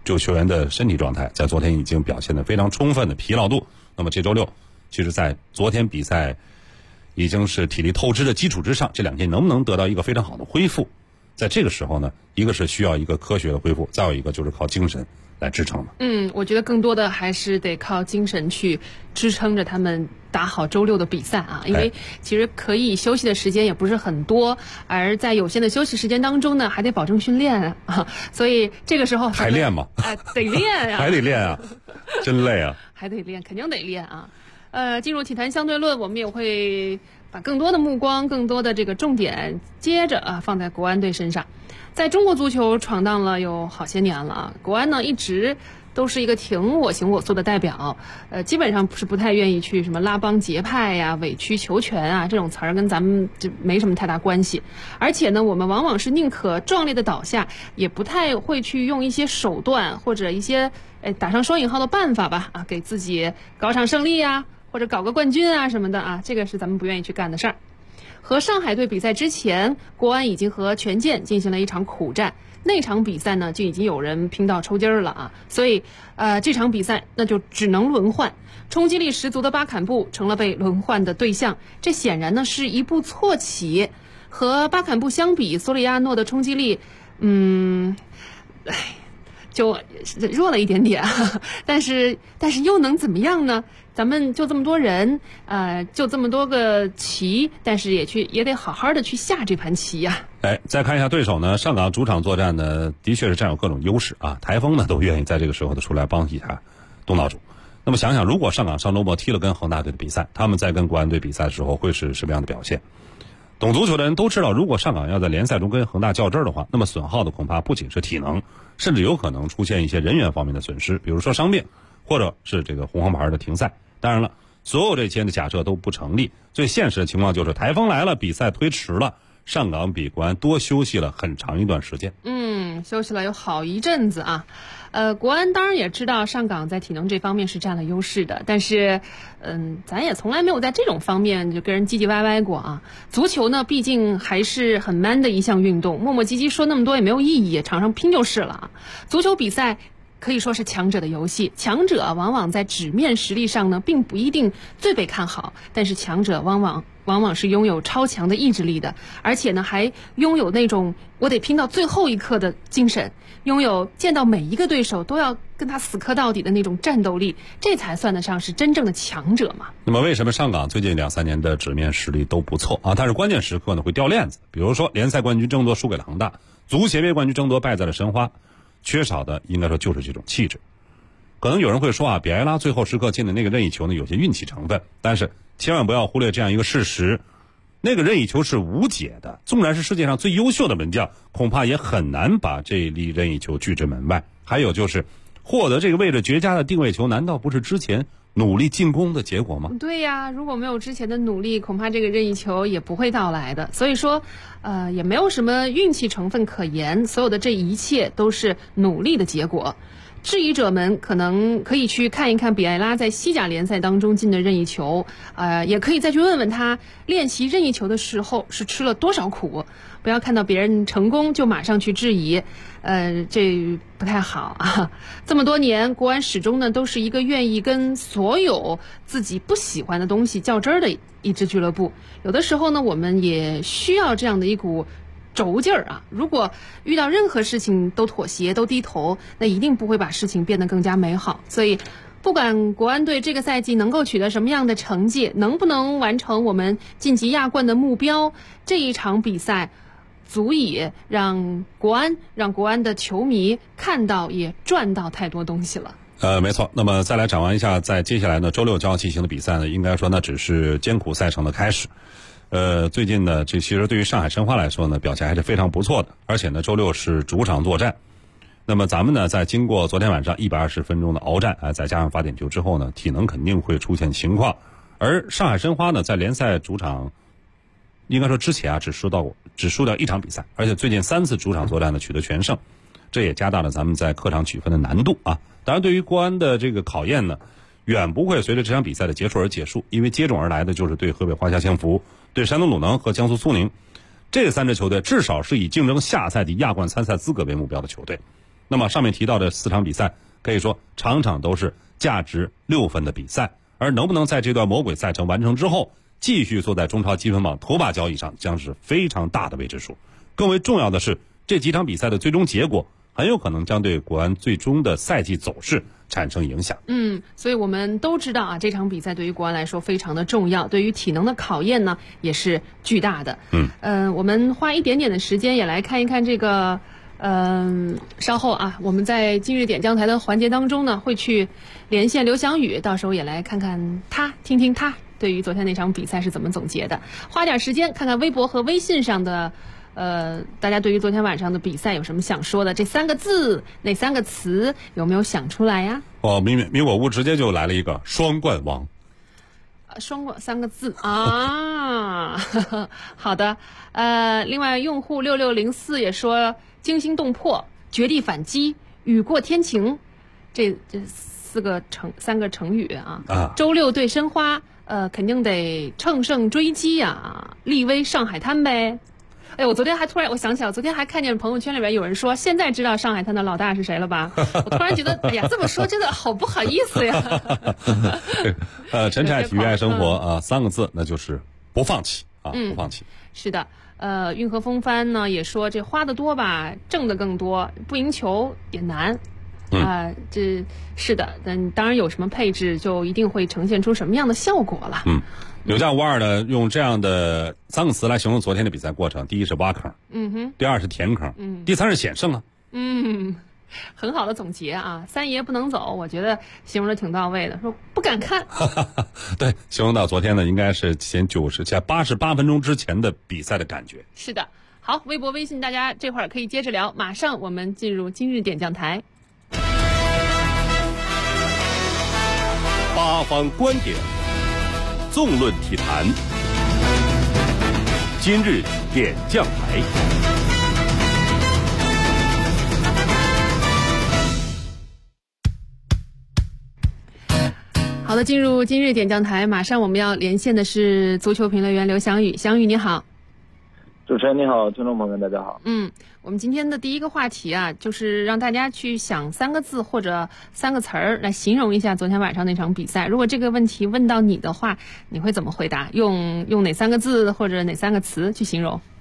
E: 就球员的身体状态在昨天已经表现得非常充分的疲劳度。那么这周六，其实在昨天比赛已经是体力透支的基础之上，这2天能不能得到一个非常好的恢复？在这个时候呢，一个是需要一个科学的恢复，再有一个就是靠精神来支撑的。
D: 我觉得更多的还是得靠精神去支撑着他们打好周六的比赛啊，因为其实可以休息的时间也不是很多，而在有限的休息时间当中呢，还得保证训练啊，所以这个时候
E: 还练吗？
D: 得练啊，
E: 还得练啊，真累啊，
D: 还得练，肯定得练啊。进入体坛相对论，我们也会把更多的目光、更多的这个重点接着放在国安队身上。在中国足球闯荡了有好些年了啊，国安呢一直都是一个挺我行我素的代表，基本上是不太愿意去什么拉帮结派呀、委曲求全啊，这种词儿跟咱们就没什么太大关系。而且呢，我们往往是宁可壮烈的倒下，也不太会去用一些手段或者一些打上双引号的办法吧给自己搞场胜利啊，或者搞个冠军啊什么的啊，这个是咱们不愿意去干的事儿。和上海队比赛之前，国安已经和权健进行了一场苦战，那场比赛呢就已经有人拼到抽筋儿了啊，所以这场比赛那就只能轮换，冲击力十足的巴坎布成了被轮换的对象，这显然呢是一步错棋。和巴坎布相比，索里亚诺的冲击力就弱了一点点，但是又能怎么样呢？咱们就这么多人，就这么多个棋，但是也得好好的去下这盘棋呀。
E: 再看一下对手呢，上港主场作战呢，的确是占有各种优势啊，台风呢都愿意在这个时候的出来帮一下东道主。那么想想，如果上港上周末踢了跟恒大队的比赛，他们在跟国安队比赛的时候会是什么样的表现？懂足球的人都知道，如果上港要在联赛中跟恒大较真儿的话，那么损耗的恐怕不仅是体能，甚至有可能出现一些人员方面的损失，比如说伤病，或者是这个红黄牌的停赛。当然了，所有这些的假设都不成立，最现实的情况就是台风来了，比赛推迟了，上港比国安多休息了很长一段时间。
D: 休息了有好一阵子啊。国安当然也知道上港在体能这方面是占了优势的，但是咱也从来没有在这种方面就跟人唧唧歪歪过啊。足球呢毕竟还是很 man 的一项运动，磨磨唧唧说那么多也没有意义，场上拼就是了啊。足球比赛可以说是强者的游戏，强者往往在纸面实力上呢并不一定最被看好，但是强者往往是拥有超强的意志力的，而且呢还拥有那种我得拼到最后一刻的精神，拥有见到每一个对手都要跟他死磕到底的那种战斗力，这才算得上是真正的强者嘛。
E: 那么为什么上港最近2-3年的纸面实力都不错啊？但是关键时刻呢会掉链子，比如说联赛冠军争夺输给了恒大，足协杯冠军争夺败在了申花，缺少的应该说就是这种气质。可能有人会说啊，比埃拉最后时刻进的那个任意球呢有些运气成分，但是千万不要忽略这样一个事实，那个任意球是无解的，纵然是世界上最优秀的门将，恐怕也很难把这粒任意球拒之门外。还有就是获得这个位置绝佳的定位球，难道不是之前努力进攻的结果吗？
D: 对呀，如果没有之前的努力，恐怕这个任意球也不会到来的。所以说也没有什么运气成分可言，所有的这一切都是努力的结果。质疑者们可能可以去看一看比埃拉在西甲联赛当中进的任意球，也可以再去问问他练习任意球的时候是吃了多少苦。不要看到别人成功就马上去质疑，这不太好啊。这么多年，国安始终呢都是一个愿意跟所有自己不喜欢的东西较真儿的一支俱乐部。有的时候呢，我们也需要这样的一股轴劲儿啊！如果遇到任何事情都妥协、都低头，那一定不会把事情变得更加美好。所以，不管国安队这个赛季能够取得什么样的成绩，能不能完成我们晋级亚冠的目标，这一场比赛足以让国安的球迷看到也赚到太多东西了。
E: 没错。那么再来展望一下，在接下来呢，周六将要进行的比赛呢，应该说那只是艰苦赛程的开始。最近呢，这其实对于上海申花来说呢，表现还是非常不错的，而且呢，周六是主场作战。那么咱们呢，在经过昨天晚上120分钟的鏖战，再加上罚点球之后呢，体能肯定会出现情况。而上海申花呢，在联赛主场，应该说之前只输掉一场比赛，而且最近3次主场作战呢取得全胜，这也加大了咱们在客场取分的难度啊。当然，对于国安的这个考验呢，远不会随着这场比赛的结束而结束，因为接踵而来的就是对河北华夏幸福、对山东鲁能和江苏苏宁这3支球队，至少是以竞争下赛季亚冠参赛资格为目标的球队。 那么上面提到的4场比赛，可以说场场都是价值6分的比赛，而能不能在这段魔鬼赛程完成之后，继续坐在中超积分榜头把交椅上，将是非常大的未知数。更为重要的是，这几场比赛的最终结果很有可能将对国安最终的赛季走势产生影响。
D: 所以我们都知道啊，这场比赛对于国安来说非常的重要，对于体能的考验呢也是巨大的。我们花一点点的时间也来看一看这个。稍后啊，我们在今日点将台的环节当中呢，会去连线刘翔宇，到时候也来看看他，听听他对于昨天那场比赛是怎么总结的。花点时间看看微博和微信上的，大家对于昨天晚上的比赛有什么想说的？这3个字，那3个词有没有想出来呀？
E: 米果屋直接就来了一个双冠王。
D: 双冠3个字啊，好的。另外用户6604也说惊心动魄、绝地反击、雨过天晴，这3个成语啊。周六对申花，肯定得乘胜追击呀，力威上海滩呗。哎，我昨天还突然我想起来，我昨天还看见朋友圈里边有人说，现在知道上海滩的老大是谁了吧？我突然觉得，哎呀，这么说真的好不好意思呀。
E: 陈柴体育爱生活啊，3个字，那就是不放弃啊，不放弃。
D: 是的，运河风帆呢也说，这花的多吧，挣的更多，不赢球也难。这是的，但当然有什么配置，就一定会呈现出什么样的效果了。
E: 有价无二的用这样的3个词来形容昨天的比赛过程：第一是挖坑，第2是填坑，第3是险胜啊。
D: 很好的总结啊，3爷不能走，我觉得形容的挺到位的，说不敢看。
E: 对，形容到昨天呢，应该是前88分钟之前的比赛的感觉。
D: 是的，好，微博、微信大家这会儿可以接着聊，马上我们进入今日点将台。
A: 八方观点，纵论体坛，今日点将台。
D: 好的，进入今日点将台，马上我们要连线的是足球评论员刘翔宇。翔宇你好。
R: 主持人你好，听众朋友们大家好。
D: 我们今天的第一个话题啊，就是让大家去想3个字或者3个词儿来形容一下昨天晚上那场比赛。如果这个问题问到你的话，你会怎么回答？用哪3个字或者哪3个词去形容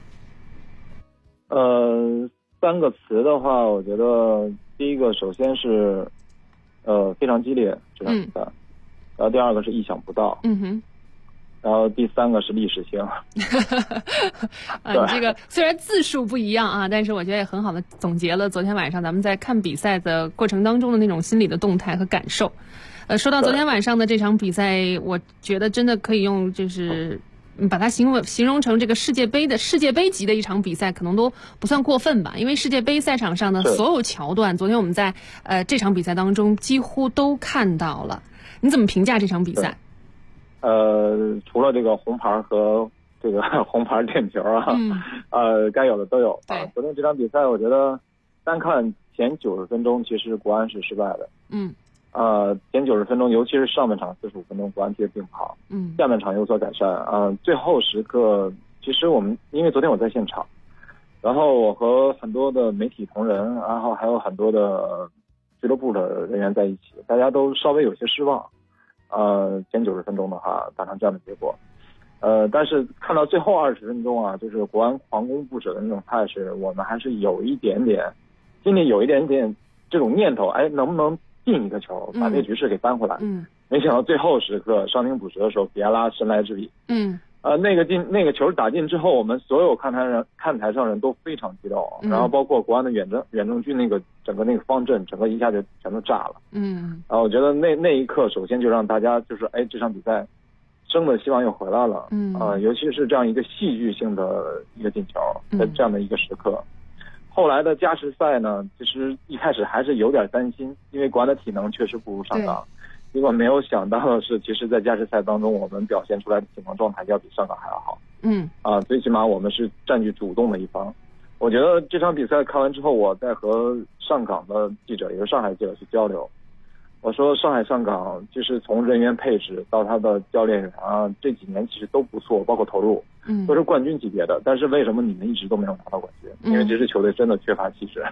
R: ？3个词的话，我觉得第一个首先是非常激烈这场比赛，然后第2个是意想不到，然后第3个是历史性。
D: 你这个虽然字数不一样啊，但是我觉得也很好的总结了昨天晚上咱们在看比赛的过程当中的那种心理的动态和感受。说到昨天晚上的这场比赛，我觉得真的可以用就是把它形容成这个世界杯级的一场比赛，可能都不算过分吧。因为世界杯赛场上的所有桥段，昨天我们在这场比赛当中几乎都看到了。你怎么评价这场比赛？
R: 除了这个红牌和这个红牌点球啊，该有的都有啊。昨天这场比赛，我觉得单看前90分钟，其实国安是失败的。前90分钟，尤其是上半场45分钟，国安踢得并不好。下半场有所改善啊。最后时刻，其实因为昨天我在现场，然后我和很多的媒体同仁，然后还有很多的俱乐部的人员在一起，大家都稍微有些失望。前90分钟的话，打成这样的结果。但是看到最后20分钟啊，就是国安狂攻不止的那种态势，我们还是有一点点，心里有一点点这种念头，能不能进一个球，把这局势给扳回来？没想到最后时刻伤停补时的时候，比埃拉神来之笔。那个球打进之后，我们所有看台上人都非常激动，然后包括国安的远征军整个那个方阵，整个一下就全都炸了。然后我觉得那一刻，首先就让大家就是这场比赛生的希望又回来了。尤其是这样一个戏剧性的一个进球，在这样的一个时刻。后来的加时赛呢，其实一开始还是有点担心，因为国安的体能确实不如上港。结果没有想到的是，其实在加时赛当中，我们表现出来的体能状态要比上港还要好。最起码我们是占据主动的一方。我觉得这场比赛看完之后，我在和上港的记者，也是上海记者去交流。我说上港其实从人员配置到他的教练员啊，这几年其实都不错，包括投入，都是冠军级别的。但是为什么你们一直都没有拿到冠军？因为这支球队真的缺乏气质。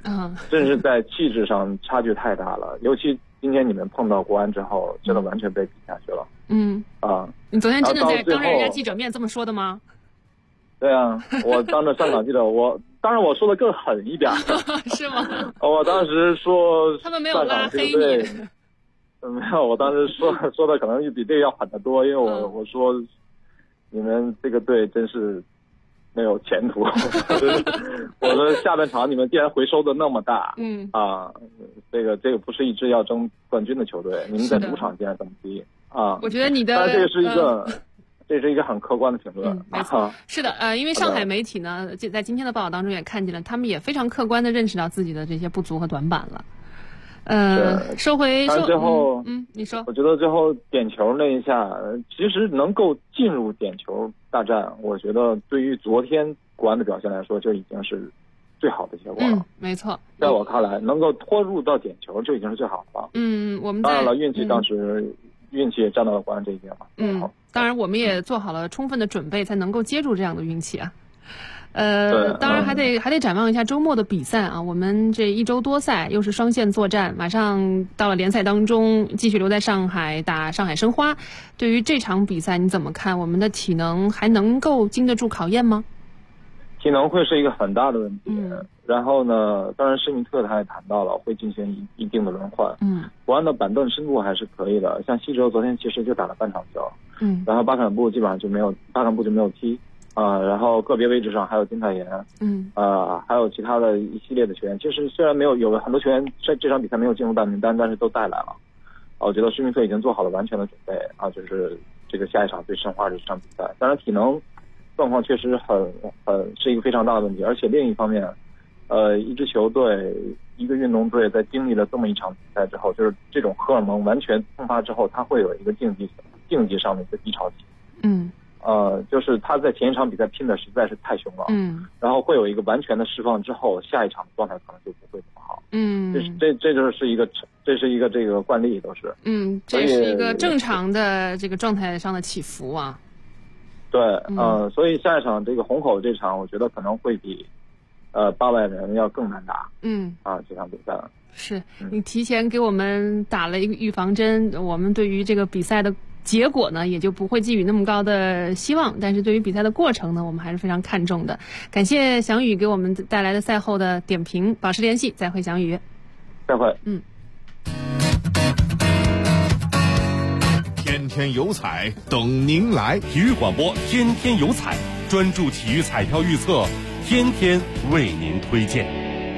R: 真是在气质上差距太大了。尤其今天你们碰到国安之后，真的完全被比下去了。
D: 你昨天真的当着人家记者面这么说的吗？
R: 对啊，我当着上港记者，当然我说的更狠一点。
D: 是吗？
R: 我当时说
D: 他们没有拉黑你。
R: 没有，我当时说的可能比这个要狠得多，因为我说你们这个队真是没有前途。我说下半场你们既然回收的那么大，这个不是一支要争冠军的球队，你们在主场竟然这么低啊！
D: 我觉得你的，
R: 当然这是一个很客观的评论。
D: 没错，是的，因为上海媒体呢，在今天的报道当中也看见了，他们也非常客观的认识到自己的这些不足和短板了。收回
R: 最后，
D: 你说，
R: 我觉得最后点球那一下，其实能够进入点球大战，我觉得对于昨天国安的表现来说，就已经是最好的结果了。
D: 没错，
R: 在我看来，能够拖入到点球就已经是最好的了。
D: 我们
R: 当然了，运气当时运气也站到了国安这一边嘛。
D: 当然我们也做好了充分的准备，才能够接住这样的运气啊。当然还得展望一下周末的比赛啊。我们这一周多赛又是双线作战，马上到了联赛当中，继续留在上海打上海申花。对于这场比赛你怎么看？我们的体能还能够经得住考验吗？
R: 体能会是一个很大的问题。然后呢，当然施密特他也谈到了会进行一定的轮换。国安的板凳深度还是可以的，像西哲昨天其实就打了半场球。然后巴坎布基本上就没有踢。然后个别位置上还有金泰妍，还有其他的一系列的球员。其实虽然有很多球员在这场比赛没有进入大名单，但是都带来了。我觉得施密特已经做好了完全的准备就是这个下一场对申花这场比赛。当然体能状况确实是一个非常大的问题，而且另一方面，一支球队一个运动队在经历了这么一场比赛之后，就是这种荷尔蒙完全迸发之后，它会有一个竞技上的一个低潮期。就是他在前一场比赛拼的实在是太凶了，然后会有一个完全的释放之后，下一场的状态可能就不会这么好，这是一个这个惯例都是，
D: 这是一个正常的这个状态上的起伏啊。
R: 对，所以下一场这个虹口这场，我觉得可能会比8万人要更难打，这场比赛。
D: 是你提前给我们打了一个预防针，我们对于这个比赛的结果呢，也就不会寄予那么高的希望，但是对于比赛的过程呢，我们还是非常看重的。感谢翔宇给我们带来的赛后的点评，保持联系，再会，翔宇。
R: 再会。
A: 天天有彩等您来，体育广播天天有彩，专注体育彩票预测，天天为您推荐。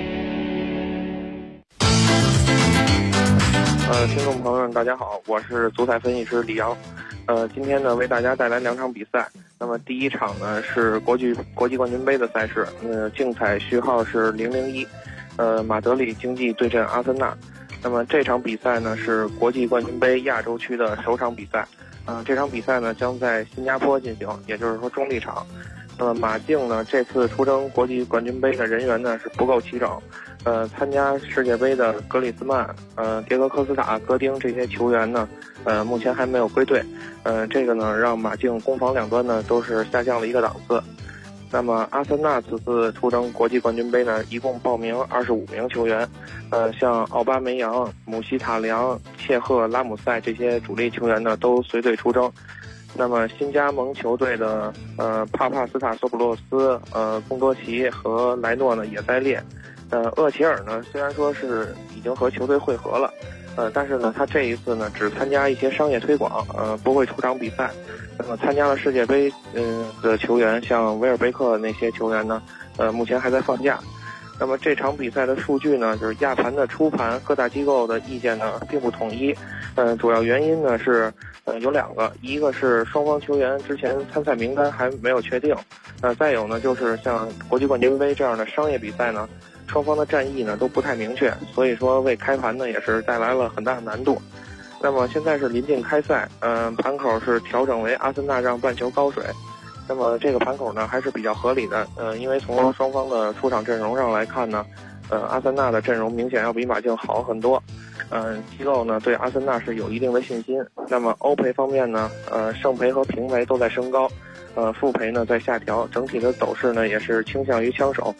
S: 听众朋友们，大家好，我是足彩分析师李阳。今天呢，为大家带来2场比赛。那么第一场呢是国际冠军杯的赛事，竞彩序号是001，马德里竞技对阵阿森纳。那么这场比赛呢是国际冠军杯亚洲区的首场比赛。这场比赛呢将在新加坡进行，也就是说中立场。那么马竞呢这次出征国际冠军杯的人员呢是不够齐整。参加世界杯的格里兹曼、迭戈科斯塔、戈丁这些球员呢，目前还没有归队。这个呢让马竞攻防两端呢都是下降了一个档次。那么阿森纳此次出征国际冠军杯呢，一共报名25名球员，像奥巴梅扬、姆希塔良、切赫、拉姆塞这些主力球员呢都随队出征。那么新加盟球队的帕帕斯塔索普洛斯、贡多齐和莱诺呢也在列。厄齐尔呢虽然说是已经和球队会合了，但是呢他这一次呢只参加一些商业推广，不会出场比赛。那么参加了世界杯的球员，像维尔贝克那些球员呢，目前还在放假。那么这场比赛的数据呢，就是亚盘的初盘各大机构的意见呢并不统一。主要原因呢是有2个，一个是双方球员之前参赛名单还没有确定，再有呢就是像国际冠军杯这样的商业比赛呢，双方的战役呢都不太明确，所以说为开盘呢也是带来了很大的难度。那么现在是临近开赛，盘口是调整为阿森纳让半球高水。那么这个盘口呢还是比较合理的，因为从双方的出场阵容上来看呢，阿森纳的阵容明显要比马竞好很多。机构呢对阿森纳是有一定的信心。那么欧赔方面呢，胜赔和平赔都在升高，负赔呢在下调，整体的走势呢也是倾向于枪手。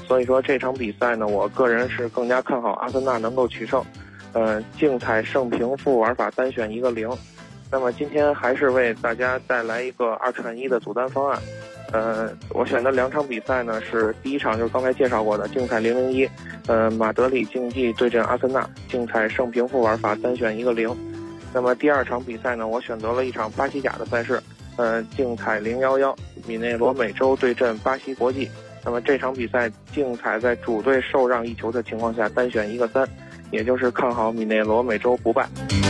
S: 所以说这场比赛呢，我个人是更加看好阿森纳能够取胜。竞彩胜平负玩法单选一个0。那么今天还是为大家带来一个2串1的组单方案。我选的2场比赛呢，是第一场就是刚才介绍过的竞彩001，马德里竞技对阵阿森纳，竞彩胜平负玩法单选一个0。那么第2场比赛呢，我选择了一场巴西甲的赛事，竞彩011，米内罗美洲对阵巴西国际。那么这场比赛竞彩在主队受让1球的情况下单选一个3，也就是看好米内罗美洲不败。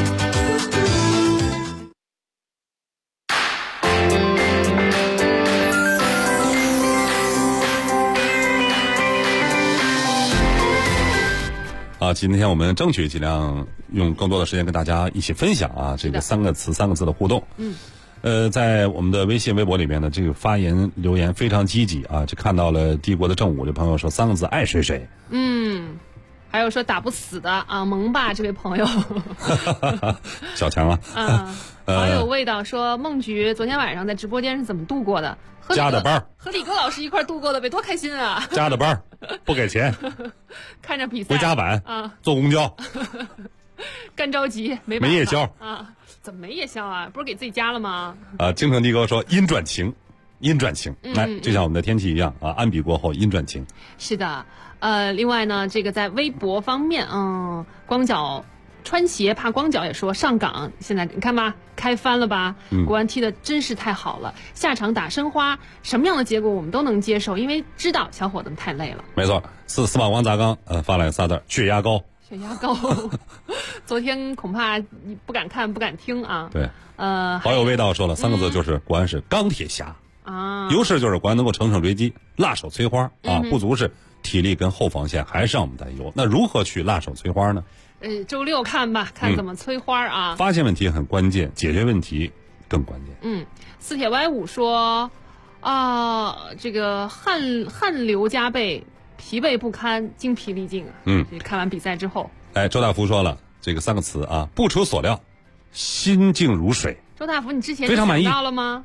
E: 今天我们争取尽量用更多的时间跟大家一起分享啊，这个3个字的互动。在我们的微信微博里面呢，这个发言留言非常积极啊，就看到了帝国的正午这朋友说3个字爱谁谁。
D: 还有说打不死的啊，萌爸这位朋友
E: 小强啊。
D: 好有味道说孟菊昨天晚上在直播间是怎么度过的？
E: 加的班，
D: 和李哥老师一块度过的呗，多开心啊！
E: 加的班，不给钱，
D: 看着比赛
E: 回家晚
D: 啊，
E: 坐公交，
D: 干着急没
E: 夜宵
D: 啊？怎么没夜宵啊？不是给自己加了吗？
E: 京城的哥说阴转晴，来，就像我们的天气一样啊，安比过后阴转晴。
D: 是的，另外呢，这个在微博方面，光脚穿鞋怕光脚也说上港，现在你看吧，开翻了吧？国安踢的真是太好了，下场打申花，什么样的结果我们都能接受，因为知道小伙子们太累了。
E: 没错，司马王砸缸发来仨字：血压高。
D: 血压高，昨天恐怕你不敢看不敢听啊。
E: 对，好有味道说了3个字，就是国安是钢铁侠
D: 啊。
E: 优势就是国安能够乘胜追击，辣手摧花啊，不足是体力跟后防线还是让我们担忧。那如何去辣手摧花呢？
D: 周6看吧，看怎么催花啊。
E: 发现问题很关键，解决问题更关键。
D: 四铁歪五说这个汗流浃背，疲惫不堪，精疲力尽啊。看完比赛之后，
E: 周大福说了这个3个词啊，不出所料，心静如水。
D: 周大福，你之前
E: 非常满意
D: 想到了吗？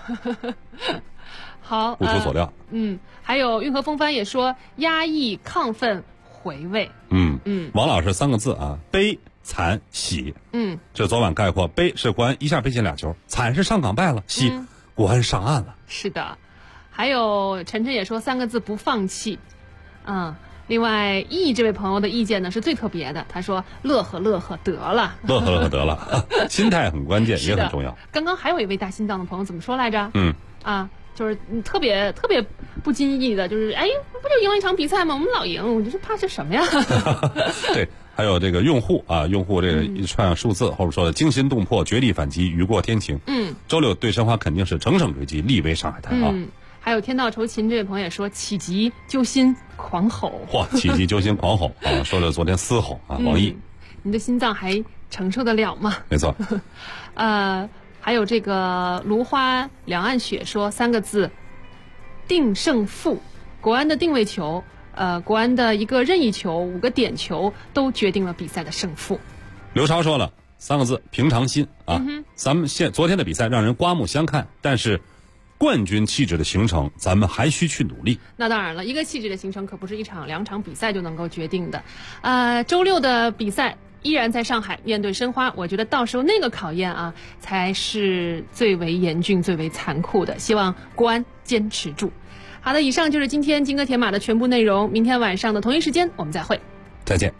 D: 好，
E: 不出所料。
D: 还有运河风帆也说压抑亢奋回味。
E: 王老师3个字啊，悲惨喜。这昨晚概括，悲是国安一下被进2球，惨是上港败了，喜国安上岸了。
D: 是的，还有晨晨也说3个字不放弃。另外易这位朋友的意见呢是最特别的，他说乐呵得了，
E: 心态很关键也很重要。
D: 刚刚还有一位大心脏的朋友怎么说来着？就是特别不经意的，就是不就赢了一场比赛吗？我们老赢，我就是怕是什么呀？
E: 对，还有这个用户这个一串数字后边说的惊心动魄，绝地反击，雨过天晴。周6对申花肯定是乘胜追击，力威上海滩啊。
D: 还有天道酬勤这位朋友也说起急揪心狂吼。
E: 起急揪心狂吼啊！说了昨天嘶吼啊，王毅，
D: 你的心脏还承受得了吗？
E: 没错。
D: 还有这个芦花两岸雪说3个字定胜负，国安的定位球，国安的一个任意球，5个点球都决定了比赛的胜负。
E: 刘超说了3个字平常心啊。咱们昨天的比赛让人刮目相看，但是冠军气质的形成咱们还需去努力。
D: 那当然了，一个气质的形成可不是1场2场比赛就能够决定的。周6的比赛依然在上海面对申花，我觉得到时候那个考验啊才是最为严峻最为残酷的，希望国安坚持住。好的，以上就是今天金戈铁马的全部内容，明天晚上的同一时间我们再会。
E: 再见。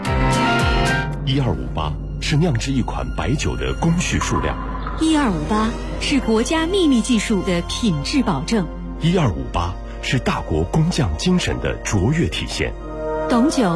A: 1258是酿制一款白酒的工序数量
L: ，1258是国家秘密技术的品质保证
A: ，1258是大国工匠精神的卓越体现。
L: 董酒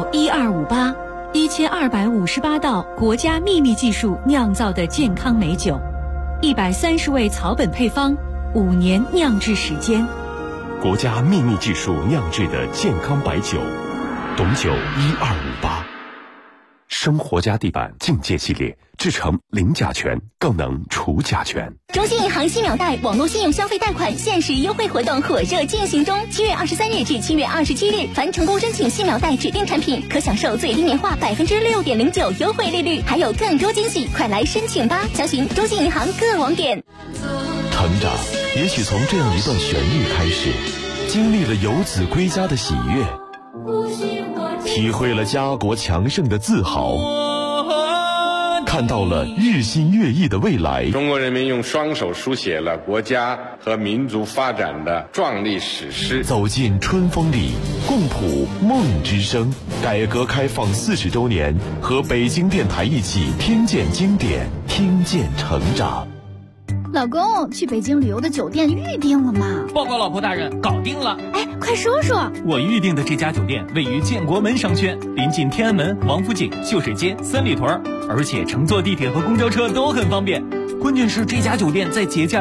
L: 1258，1258道国家秘密技术酿造的健康美酒，130味草本配方，5年酿制时间。
A: 国家秘密技术酿制的健康白酒，董酒1258。生活家地板境界系列制成零甲醛，更能除甲醛。
M: 中信银行新秒贷网络信用消费贷款限时优惠活动火热进行中，7月23日至7月27日，凡成功申请新秒贷指定产品，可享受最低年化6.09%优惠利率，还有更多惊喜，快来申请吧！详询中信银行各网点。
A: 成长也许从这样一段旋律开始，
T: 经历了游子归家的喜悦，体会了家国强盛的自豪，看到了日新月异的未来。
O: 中国人民用双手书写了国家和民族发展的壮丽史诗。
T: 走进春风里，共谱梦之声。改革开放40周年，和北京电台一起听见经典，听见成长。
U: 老公，去北京旅游的酒店预定了吗？
V: 报告老婆大人，搞定了。
U: 哎，快说说。
V: 我预定的这家酒店位于建国门商圈，临近天安门、王府井、秀水街、三里屯，而且乘坐地铁和公交车都很方便。关键是这家酒店在节假